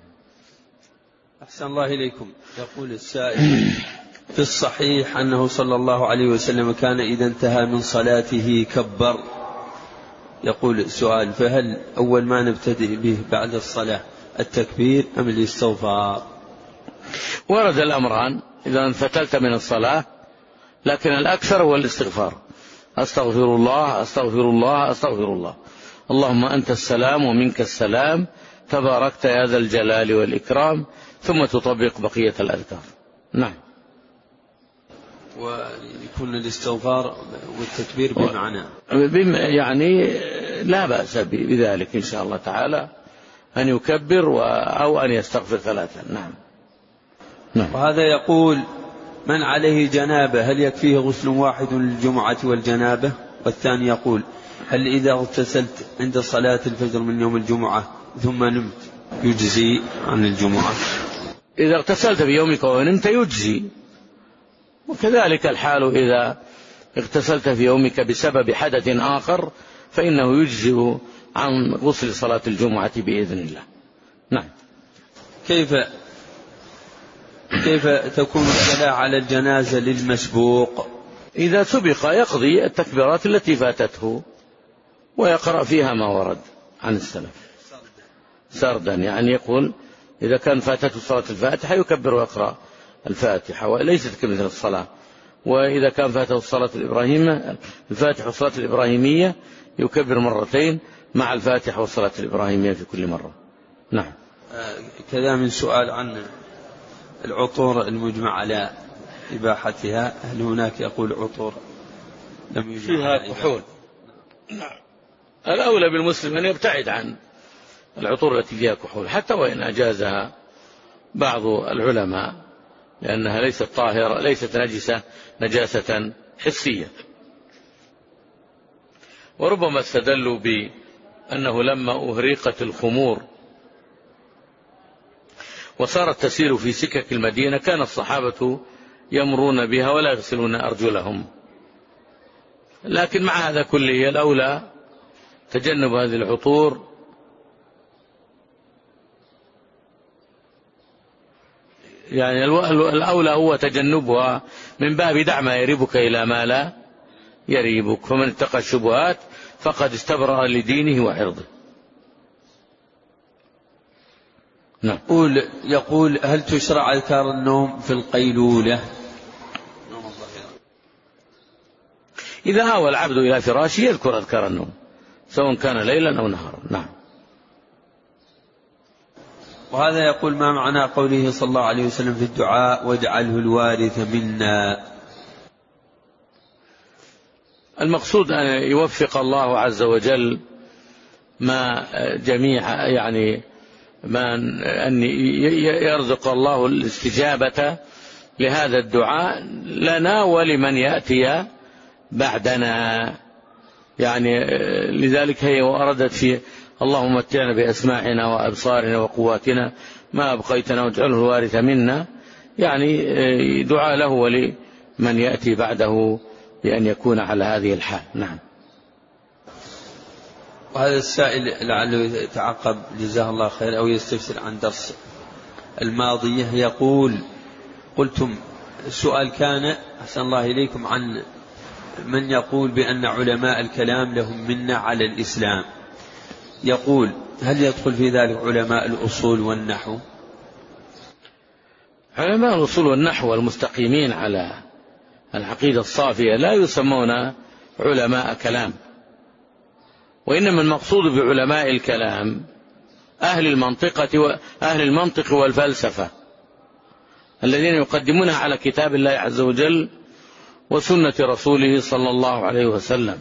أحسن الله إليكم. يقول السائل: في الصحيح أنه صلى الله عليه وسلم كان إذا انتهى من صلاته كبر. يقول السؤال: فهل أول ما نبتدئ به بعد الصلاة التكبير أم الاستغفار؟ ورد الأمران إذا انفتلت من الصلاة، لكن الأكثر هو الاستغفار. أستغفر الله أستغفر الله أستغفر الله، اللهم أنت السلام ومنك السلام تباركت يا ذا الجلال والإكرام، ثم تطبق بقية الأذكار. نعم. ويكون الاستغفار والتكبير بمعنى يعني لا بأس بذلك إن شاء الله تعالى، أن يكبر أو أن يستغفر ثلاثا. نعم. نعم. وهذا يقول: من عليه جنابة هل يكفيه غسل واحد للجمعة والجنابة؟ والثاني يقول: هل إذا اغتسلت عند صلاة الفجر من يوم الجمعة ثم نمت يجزي عن الجمعة؟ إذا اغتسلت في يومك ونمت يجزي، وكذلك الحال إذا اغتسلت في يومك بسبب حدث آخر فإنه يجزئ عن غسل صلاة الجمعة بإذن الله. نعم. كيف كيف تكون الصلاة على الجنازة للمسبوق؟ إذا سبق يقضي التكبيرات التي فاتته ويقرأ فيها ما ورد عن السلف سردا، يعني يقول إذا كان فاتته صلاة الفاتحة يكبر ويقرأ الفاتحة وليست كمثل الصلاة، وإذا كان فاته الصلاة الإبراهيمية الفاتحة والصلاة الإبراهيمية يكبر مرتين مع الفاتحة والصلاة الإبراهيمية في كل مرة. نعم. كذا من سؤال عن العطور المجمع على إباحتها، هل هناك يقول عطور لم يجمع فيها كحول؟ نعم. الأولى بالمسلم أن يبتعد عن العطور التي فيها كحول حتى وإن أجازها بعض العلماء، لأنها ليست طاهرة، ليست نجسة نجاسة حسية. وربما استدلوا بأنه لما أهريقت الخمور وصارت تسير في سكك المدينة كان الصحابة يمرون بها ولا يغسلون أرجلهم، لكن مع هذا كله الأولى تجنب هذه العطور، يعني الأولى هو تجنبها من باب دع ما يريبك إلى ما لا يريبك، فمن اتقى الشبهات فقد استبرأ لدينه وعرضه. نعم. يقول, يقول هل تشرع أذكار النوم في القيلولة؟ إذا هاوى العبد إلى فراشه يذكر أذكار النوم سواء كان ليلا أو نهارا. نعم. وهذا يقول ما معنى قوله صلى الله عليه وسلم في الدعاء واجعله الوارث منا؟ المقصود أن يوفق الله عز وجل ما جميع يعني ما أن يرزق الله الاستجابة لهذا الدعاء لنا ولمن يأتي بعدنا، يعني لذلك هي وأردت في اللهم متعنا بأسماعنا وأبصارنا وقواتنا ما أبقيتنا واجعله الوارث منا، يعني دعاء له ولمن يأتي بعده بأن يكون على هذه الحال. نعم. وهذا السائل لعله يتعقب جزاه الله خير أو يستفسر عن درس الماضية، يقول قلتم السؤال كان أحسن الله إليكم عن من يقول بأن علماء الكلام لهم منا على الإسلام، يقول هل يدخل في ذلك علماء الأصول والنحو؟ علماء الأصول والنحو المستقيمين على العقيدة الصافية لا يسمون علماء كلام، وإنما المقصود بعلماء الكلام أهل المنطقة وأهل المنطق والفلسفة الذين يقدمونها على كتاب الله عز وجل وسنة رسوله صلى الله عليه وسلم.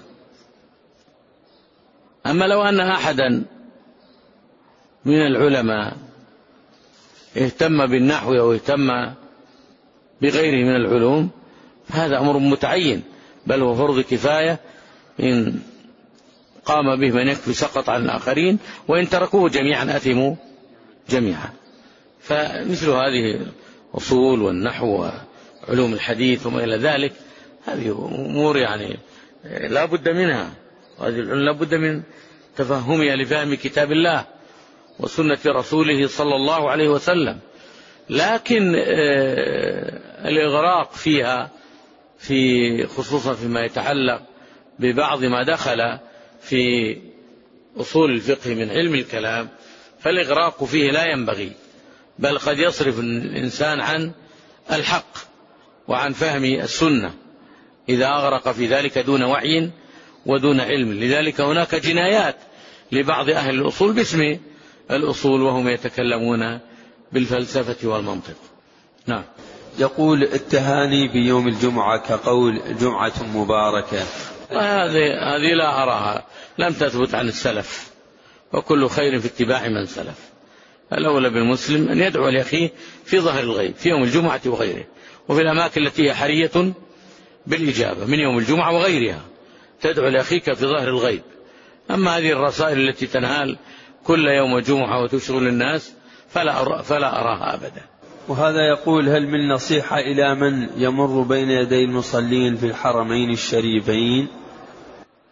أما لو أن أحدا من العلماء اهتم بالنحو أو اهتم بغيره من العلوم فهذا أمر متعين، بل هو فرض كفاية، إن قام به من يكفي سقط عن الآخرين، وإن تركوه جميعا أثموا جميعا. فمثل هذه الأصول والنحو وعلوم الحديث وما إلى ذلك هذه أمور يعني لا بد منها، وهذه العلوم لا بد من تفهمها لفهم كتاب الله وسنة رسوله صلى الله عليه وسلم، لكن الإغراق فيها في خصوصا فيما يتعلق ببعض ما دخل في أصول الفقه من علم الكلام فالإغراق فيه لا ينبغي، بل قد يصرف الإنسان عن الحق وعن فهم السنة إذا أغرق في ذلك دون وعي ودون علم. لذلك هناك جنايات لبعض أهل الأصول باسم الأصول وهم يتكلمون بالفلسفة والمنطق. نعم. يقول التهاني بيوم الجمعة كقول جمعة مباركة، هذه هذه لا أراها، لم تثبت عن السلف، وكل خير في اتباع من سلف. الأولى بالمسلم أن يدعو لأخيه في ظهر الغيب في يوم الجمعة وغيره، وفي الأماكن التي هي حرية بالإجابة من يوم الجمعة وغيرها تدعو لأخيك في ظهر الغيب. أما هذه الرسائل التي تنهال كل يوم جمعة وتشغل الناس فلا, أرى فلا أراها أبدا. وهذا يقول هل من نصيحة إلى من يمر بين يدي المصلين في الحرمين الشريفين؟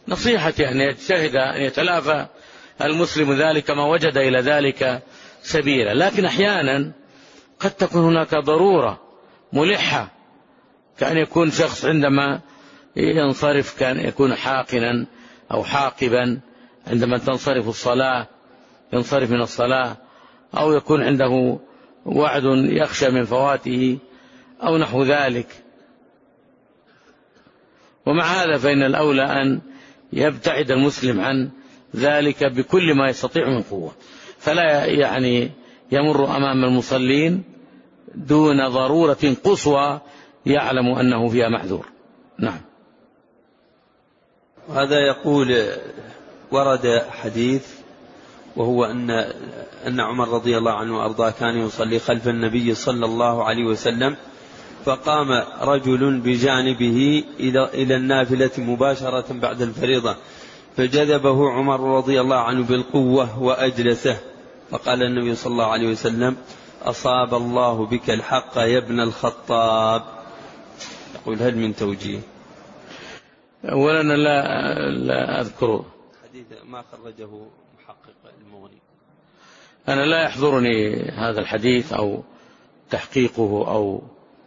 نصيحتي أن يجتهد أن يتلافى المسلم ذلك ما وجد إلى ذلك سبيلا، لكن أحيانا قد تكون هناك ضرورة ملحة، كأن يكون شخص عندما ينصرف كان يكون حاقنا أو حاقبا، عندما تنصرف الصلاة ينصرف من الصلاة، أو يكون عنده وعد يخشى من فواته أو نحو ذلك. ومع هذا فإن الأولى أن يبتعد المسلم عن ذلك بكل ما يستطيع من قوة، فلا يعني يمر أمام المصلين دون ضرورة قصوى يعلم أنه فيها معذور. نعم. هذا يقول ورد حديث وهو أن أن عمر رضي الله عنه وأرضاه كان يصلي خلف النبي صلى الله عليه وسلم، فقام رجل بجانبه إلى النافلة مباشرة بعد الفريضة، فجذبه عمر رضي الله عنه بالقوة وأجلسه، فقال النبي صلى الله عليه وسلم: أصاب الله بك الحق يا ابن الخطاب. يقول: هل من توجيه؟ أولا لا, لا أذكره حديث ما خرجه محقق المغني. أنا لا يحضرني هذا الحديث أو تحقيقه أو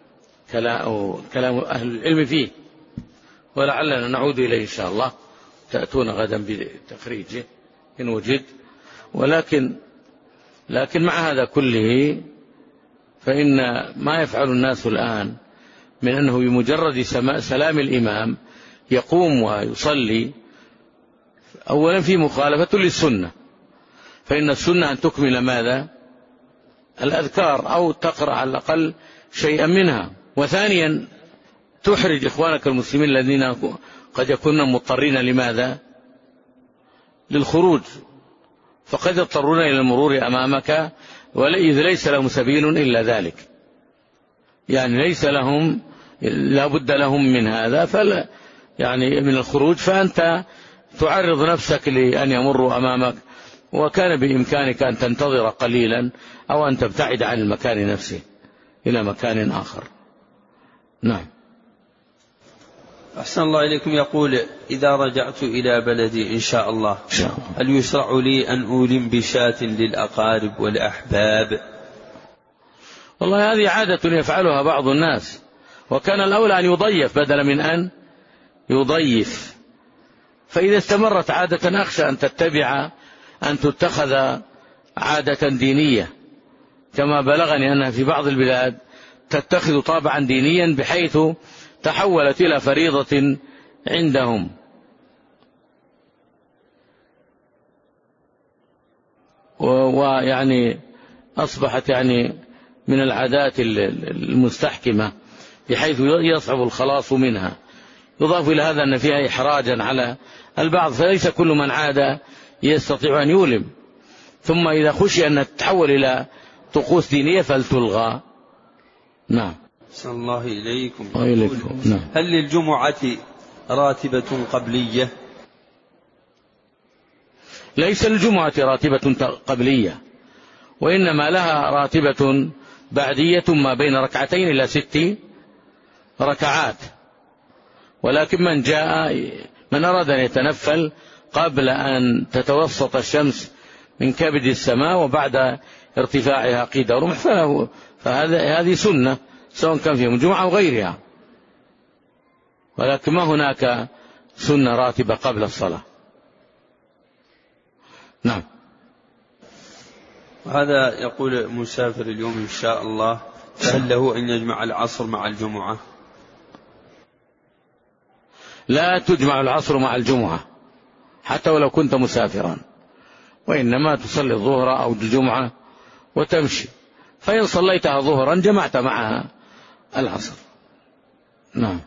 كلام أهل العلم فيه، ولعلنا نعود إليه إن شاء الله، تأتون غدا بتخريجه إن وجد. ولكن لكن مع هذا كله فإن ما يفعل الناس الآن من أنه بمجرد سلام الإمام يقوم ويصلي، أولا في مخالفة للسنة، فإن السنة أن تكمل ماذا؟ الأذكار، أو تقرأ على الأقل شيئا منها. وثانيا تحرج إخوانك المسلمين الذين قد يكونون مضطرين لماذا؟ للخروج، فقد يضطرون إلى المرور أمامك، وإذ ليس لهم سبيل إلا ذلك، يعني ليس لهم لا بد لهم من هذا، فلا يعني من الخروج، فأنت تعرض نفسك لأن يمروا أمامك، وكان بإمكانك أن تنتظر قليلا أو أن تبتعد عن المكان نفسه إلى مكان آخر. نعم. أحسن الله إليكم. يقول: إذا رجعت إلى بلدي إن شاء الله هل يشرع لي أن أولم بشاة للأقارب والأحباب؟ والله هذه عادة يفعلها بعض الناس، وكان الأولى أن يضيف بدلا من أن يضيف، فإذا استمرت عادة أخشى أن تتبع أن تتخذ عادة دينية، كما بلغني أنها في بعض البلاد تتخذ طابعا دينيا بحيث تحولت إلى فريضة عندهم. ويعني أصبحت يعني من العادات المستحكمة بحيث يصعب الخلاص منها. يضاف إلى هذا أن فيها إحراجا على البعض، فليس كل من عاد يستطيع أن يولم، ثم إذا خشي أن تتحول إلى طقوس دينية فلتلغى. نعم. صلى الله إليكم. وإليكم. نعم. هل للجمعة راتبة قبلية؟ ليس الجمعة راتبة قبلية، وإنما لها راتبة بعدية ما بين ركعتين إلى ست ركعات، ولكن من جاء من أراد أن يتنفل قبل أن تتوسط الشمس من كبد السماء وبعد ارتفاعها قيد رمح فهذه سنة، سواء كان في الجمعة أو غيرها، ولكن ما هناك سنة راتبة قبل الصلاة. نعم. هذا يقول: مسافر اليوم إن شاء الله، فهل له أن يجمع العصر مع الجمعة؟ لا تجمع العصر مع الجمعة حتى ولو كنت مسافرا، وإنما تصلي الظهر أو الجمعة وتمشي، فإن صليتها ظهرا جمعت معها العصر. نعم.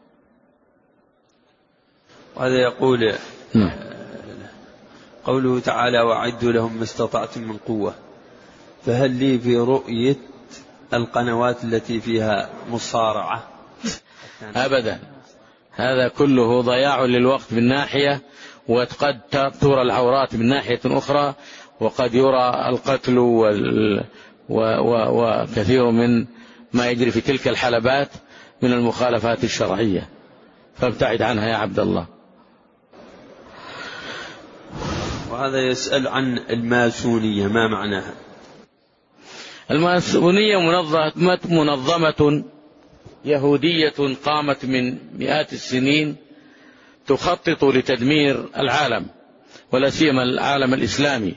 وهذا يقول: نعم. قوله تعالى: وأعدوا لهم ما استطعتم من قوة، فهل لي في رؤية القنوات التي فيها مصارعة؟ أبدا، هذا كله ضياع للوقت من ناحية، وقد ترى العورات من ناحية أخرى، وقد يرى القتل وال... و... و... وكثير من ما يجري في تلك الحلبات من المخالفات الشرعية، فابتعد عنها يا عبد الله. وهذا يسأل عن الماسونية، ما معناها؟ الماسونية منظمة, منظمة يهودية قامت من مئات السنين تخطط لتدمير العالم ولا سيما العالم الإسلامي،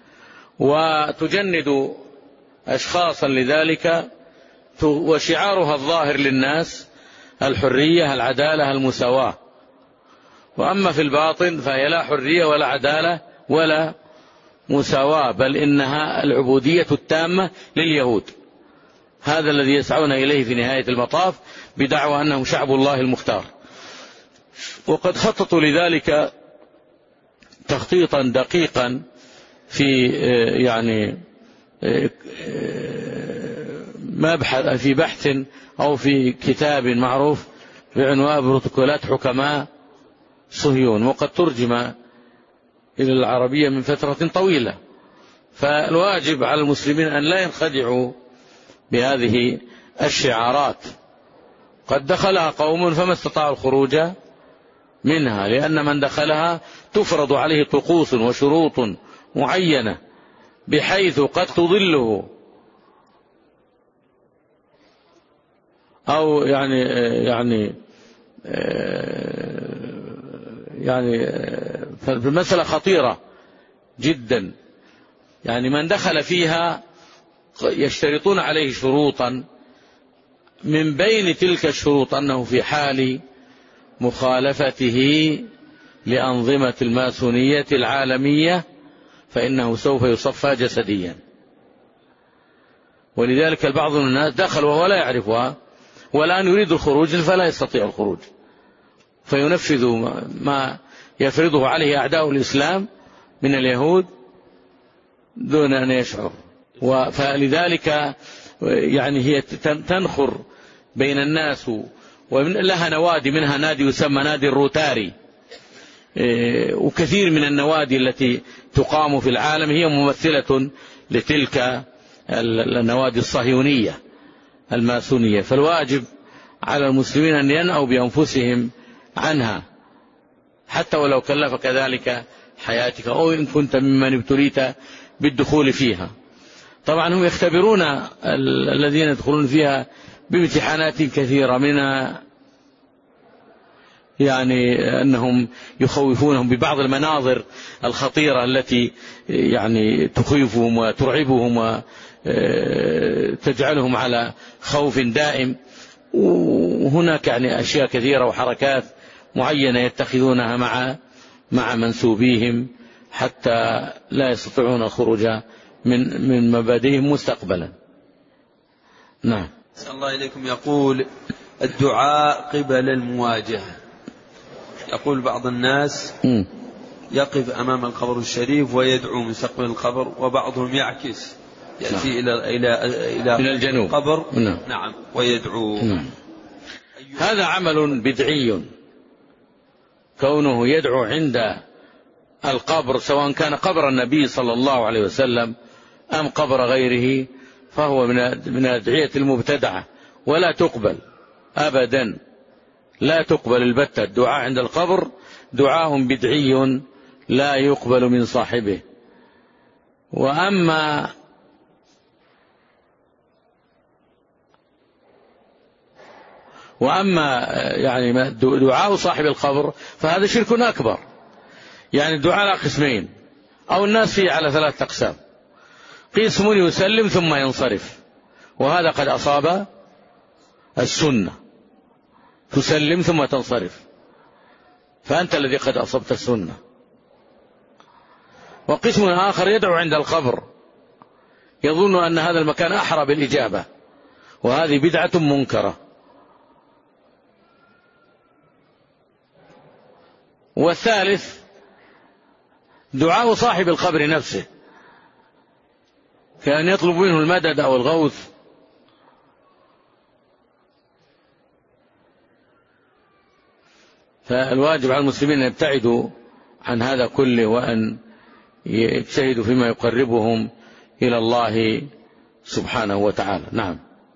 وتجند أشخاصا لذلك، وشعارها الظاهر للناس الحرية العدالة المساواة، وأما في الباطن فهي لا حرية ولا عدالة ولا مساواة، بل إنها العبودية التامة لليهود. هذا الذي يسعون إليه في نهاية المطاف بدعوى أنهم شعب الله المختار. وقد خططوا لذلك تخطيطا دقيقا في يعني مبحث في بحث أو في كتاب معروف بعنوان بروتوكولات حكماء صهيون، وقد ترجم إلى العربية من فترة طويلة. فالواجب على المسلمين أن لا ينخدعوا بهذه الشعارات. قد دخلها قوم فما استطاعوا الخروج منها، لأن من دخلها تفرض عليه طقوس وشروط معينة بحيث قد تضله أو يعني يعني يعني فالمسألة خطيرة جدا. يعني من دخل فيها يشترطون عليه شروطا، من بين تلك الشروط أنه في حال مخالفته لأنظمة الماسونية العالمية فإنه سوف يصفى جسديا. ولذلك البعض من الناس دخل وهو لا يعرفها والآن يريد الخروج فلا يستطيع الخروج، فينفذ ما يفرضه عليه أعداء الإسلام من اليهود دون أن يشعر. فلذلك يعني هي تنخر بين الناس، ولها نوادي، منها نادي يسمى نادي الروتاري، وكثير من النوادي التي تقام في العالم هي ممثلة لتلك النوادي الصهيونية الماسونية. فالواجب على المسلمين أن ينأوا بأنفسهم عنها حتى ولو كلفك ذلك حياتك، أو إن كنت ممن ابتليت بالدخول فيها. طبعا هم يختبرون الذين يدخلون فيها بامتحانات كثيرة، منها يعني أنهم يخوفونهم ببعض المناظر الخطيرة التي يعني تخيفهم وترعبهم وتجعلهم على خوف دائم. وهناك يعني أشياء كثيرة وحركات معينة يتخذونها مع مع منسوبيهم حتى لا يستطيعون الخروج من من مبادئهم مستقبلا. نعم. صلى الله إليكم. يقول الدعاء قبل المواجهة. يقول بعض الناس م. يقف أمام القبر الشريف ويدعو من سقف القبر، وبعضهم يعكس يأتي نعم. إلى إلى إلى, إلى الجنوب القبر نعم. نعم ويدعو نعم. هذا عمل بدعي، كونه يدعو عند القبر سواء كان قبر النبي صلى الله عليه وسلم أم قبر غيره، فهو من الأدعية المبتدعة ولا تقبل أبدا، لا تقبل البتة. الدعاء عند القبر دعاء بدعي لا يقبل من صاحبه. وأما وأما يعني دعاء صاحب القبر فهذا شرك أكبر. يعني الدعاء على قسمين، أو الناس فيه على ثلاثة أقسام. قسم يسلم ثم ينصرف، وهذا قد أصاب السنة، تسلم ثم تنصرف، فأنت الذي قد أصبت السنة. وقسم آخر يدعو عند القبر يظن أن هذا المكان أحرى بالإجابة، وهذه بدعة منكرة. والثالث دعاء صاحب القبر نفسه، كأن يطلب منه المدد أو الغوث. فالواجب على المسلمين أن يبتعدوا عن هذا كله، وأن يجتهدوا فيما يقربهم إلى الله سبحانه وتعالى. نعم.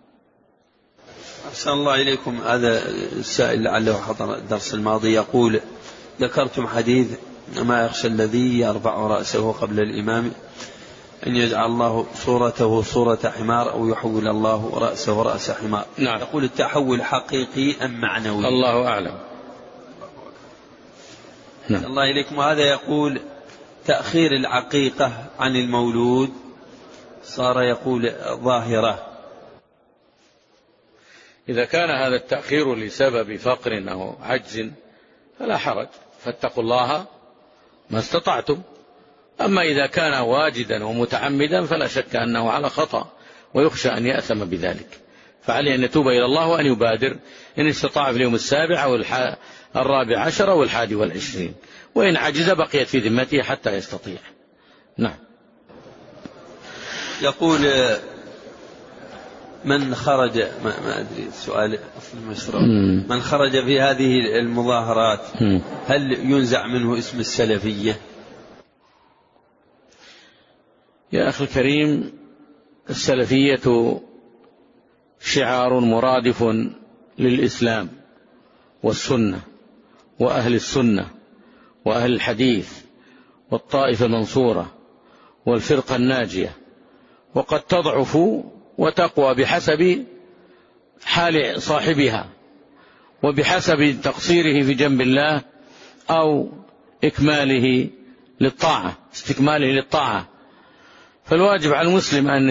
أحسن الله إليكم. هذا السائل لعله حضر الدرس الماضي يقول: ذكرتم حديث ما يخشى الذي يرفع رأسه قبل الإمام أن يجعل الله صورته صورة حمار أو يحول الله رأسه رأس حمار. نعم. يقول التحول حقيقي أم معنوي؟ الله أعلم. نعم. الله إليكم. وهذا يقول تأخير العقيقة عن المولود صار يقول ظاهرة. إذا كان هذا التأخير لسبب فقر أو عجز فلا حرج، فاتقوا الله ما استطعتم. أما إذا كان واجدا ومتعمدا فلا شك أنه على خطأ ويخشى أن يأثم بذلك، فعليه أن يتوب إلى الله وأن يبادر إن استطاع في اليوم السابع أو الرابع عشر أو الحادي والعشرين، وإن عجز بقيت في ذمته حتى يستطيع. نعم. يقول من خرج ما, ما أدري السؤال أصل المشروع من خرج في هذه المظاهرات م. هل ينزع منه اسم السلفية؟ يا أخي الكريم، السلفية شعار مرادف للإسلام والسنة وأهل السنة وأهل الحديث والطائفة المنصورة والفرقة الناجية، وقد تضعف وتقوى بحسب حال صاحبها وبحسب تقصيره في جنب الله أو إكماله للطاعة استكماله للطاعة. فالواجب على المسلم أن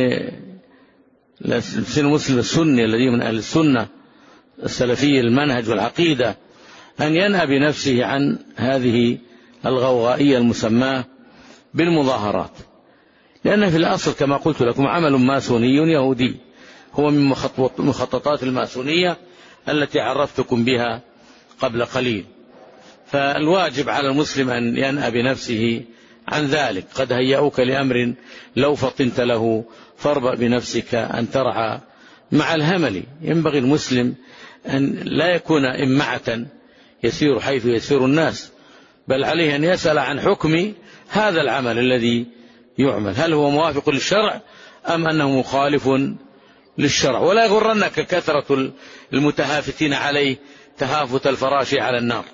المسلم السني الذي من أهل السنة السلفي المنهج والعقيدة أن ينهى بنفسه عن هذه الغوغائية المسماة بالمظاهرات، لأن في الأصل كما قلت لكم عمل ماسوني يهودي، هو من مخططات الماسونية التي عرفتكم بها قبل قليل. فالواجب على المسلم أن ينهى بنفسه عن ذلك. قد هيأوك لأمر لو فطنت له فاربأ بنفسك أن ترعى مع الهمل. ينبغي المسلم أن لا يكون إمعة يسير حيث يسير الناس، بل عليه أن يسأل عن حكم هذا العمل الذي يعمل، هل هو موافق للشرع أم أنه مخالف للشرع. ولا يغرنك كثرة المتهافتين عليه تهافت الفراش على النار.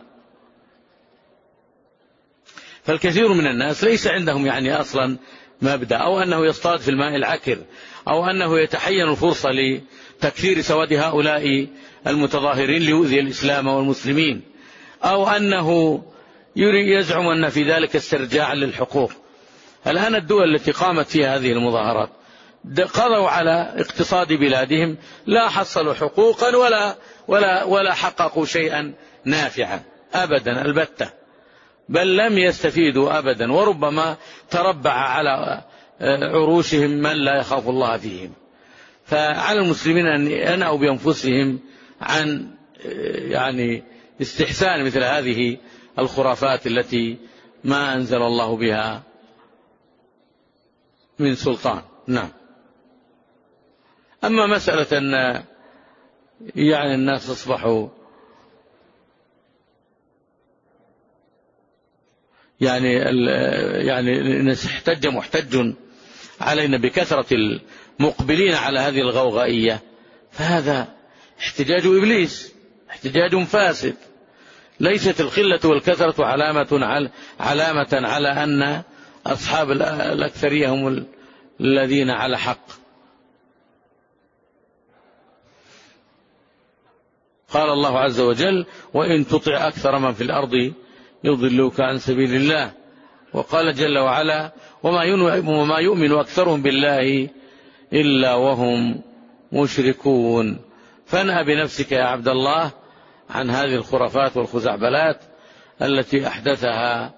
فالكثير من الناس ليس عندهم يعني أصلا مبدأ، أو أنه يصطاد في الماء العكر، أو أنه يتحين الفرصة لتكثير سواد هؤلاء المتظاهرين ليؤذي الإسلام والمسلمين، أو أنه يزعم أن في ذلك استرجاعا للحقوق. الآن الدول التي قامت فيها هذه المظاهرات قضوا على اقتصاد بلادهم، لا حصلوا حقوقا ولا, ولا, ولا حققوا شيئا نافعا أبدا البتة، بل لم يستفيدوا أبدا، وربما تربع على عروشهم من لا يخاف الله فيهم. فعلى المسلمين أن ينأوا بأنفسهم عن يعني استحسان مثل هذه الخرافات التي ما أنزل الله بها من سلطان. نعم. أما مسألة أن يعني الناس أصبحوا يعني يعني احتج محتج علينا بكثرة المقبلين على هذه الغوغائية، فهذا احتجاج إبليس، احتجاج فاسد. ليست القلة والكثرة علامة على علامة على أن أصحاب الأكثرية هم الذين على حق. قال الله عز وجل: وإن تطع أكثر من في الأرض يضلوك عن سبيل الله. وقال جل وعلا: وما يؤمن أكثرهم بالله إلا وهم مشركون. فانهى بنفسك يا عبد الله عن هذه الخرافات والخزعبلات التي أحدثها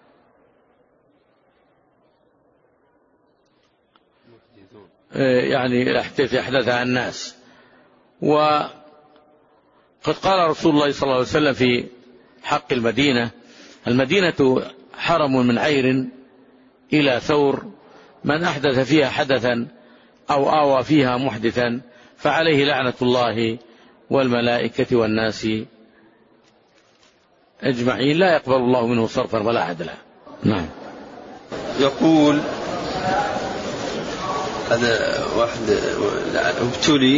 يعني أحدثها الناس. وقد قال رسول الله صلى الله عليه وسلم في حق المدينة: المدينة حرم من عير إلى ثور، من أحدث فيها حدثا أو آوى فيها محدثا فعليه لعنة الله والملائكة والناس أجمعين، لا يقبل الله منه صرفا ولا عدلا. نعم. يقول هذا واحد ابتلي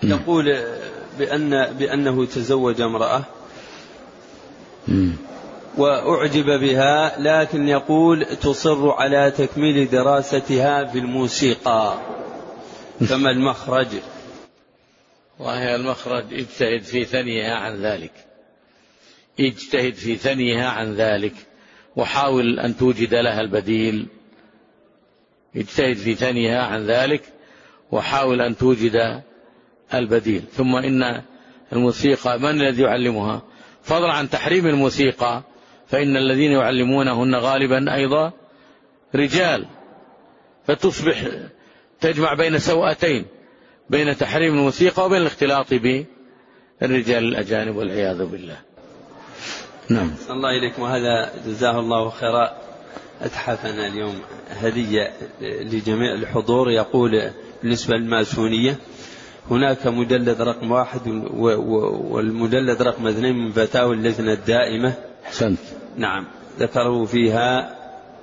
يقول بأن بأنه تزوج امرأة وأعجب بها، لكن يقول تصر على تكميل دراستها في الموسيقى، فما المخرج؟ وهي المخرج اجتهد في ثنيها عن ذلك، اجتهد في ثنيها عن ذلك وحاول أن توجد لها البديل، اجتهد في ثنيها عن ذلك وحاول أن توجد البديل. ثم إن الموسيقى من الذي يعلمها؟ فضلا عن تحريم الموسيقى فإن الذين يعلمونهن غالبا أيضا رجال، فتصبح تجمع بين سوءتين، بين تحريم الموسيقى وبين الاختلاط بالرجال الأجانب والعياذ بالله. نعم. الله إليكم. وهذا جزاه الله خيرا أتحفنا اليوم هدية لجميع الحضور. يقول بالنسبة للماسونية هناك مجلد رقم واحد والمجلد رقم اثنين من فتاوى اللجنة الدائمة. سنت. نعم. ذكروا فيها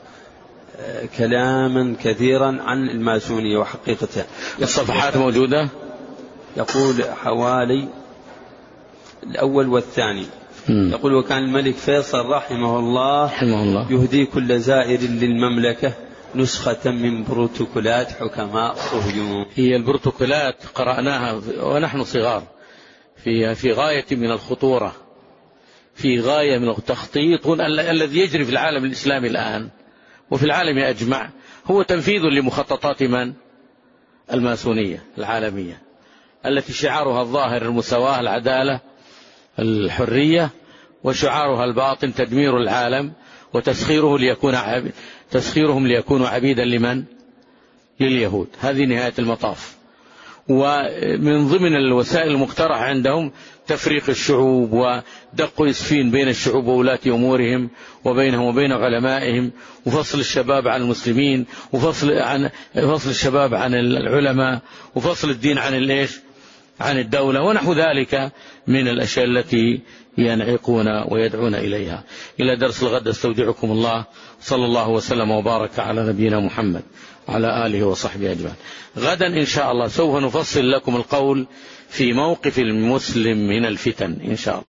كلاما كثيرا عن الماسونية وحقيقتها. الصفحات موجودة. يقول حوالي الأول والثاني. م. يقول وكان الملك فيصل رحمه الله, رحمه الله يهدي كل زائر للمملكة نسخة من بروتوكولات حكماء صهيون. هي البروتوكولات قرأناها ونحن صغار، في في غاية من الخطورة، في غاية من التخطيط الذي يجري في العالم الإسلامي الآن وفي العالم أجمع هو تنفيذ لمخططات من؟ الماسونية العالمية التي شعارها الظاهر المساواة، العدالة، الحرية، وشعارها الباطن تدمير العالم وتسخيره ليكون عبيد، تسخيرهم ليكونوا عبيدا لمن؟ لليهود. هذه نهاية المطاف. ومن ضمن الوسائل المقترحة عندهم تفريق الشعوب ودق إسفين بين الشعوب وولاة أمورهم وبينهم وبين علمائهم، وفصل الشباب عن المسلمين، وفصل عن فصل الشباب عن العلماء، وفصل الدين عن الإيش؟ عن الدولة، ونحو ذلك من الأشياء التي ينعقون ويدعون إليها. إلى درس الغد استودعكم الله، صلى الله وسلم وبارك على نبينا محمد وعلى آله وصحبه أجمعين. غدا إن شاء الله سوف نفصل لكم القول في موقف المسلم من الفتن إن شاء الله.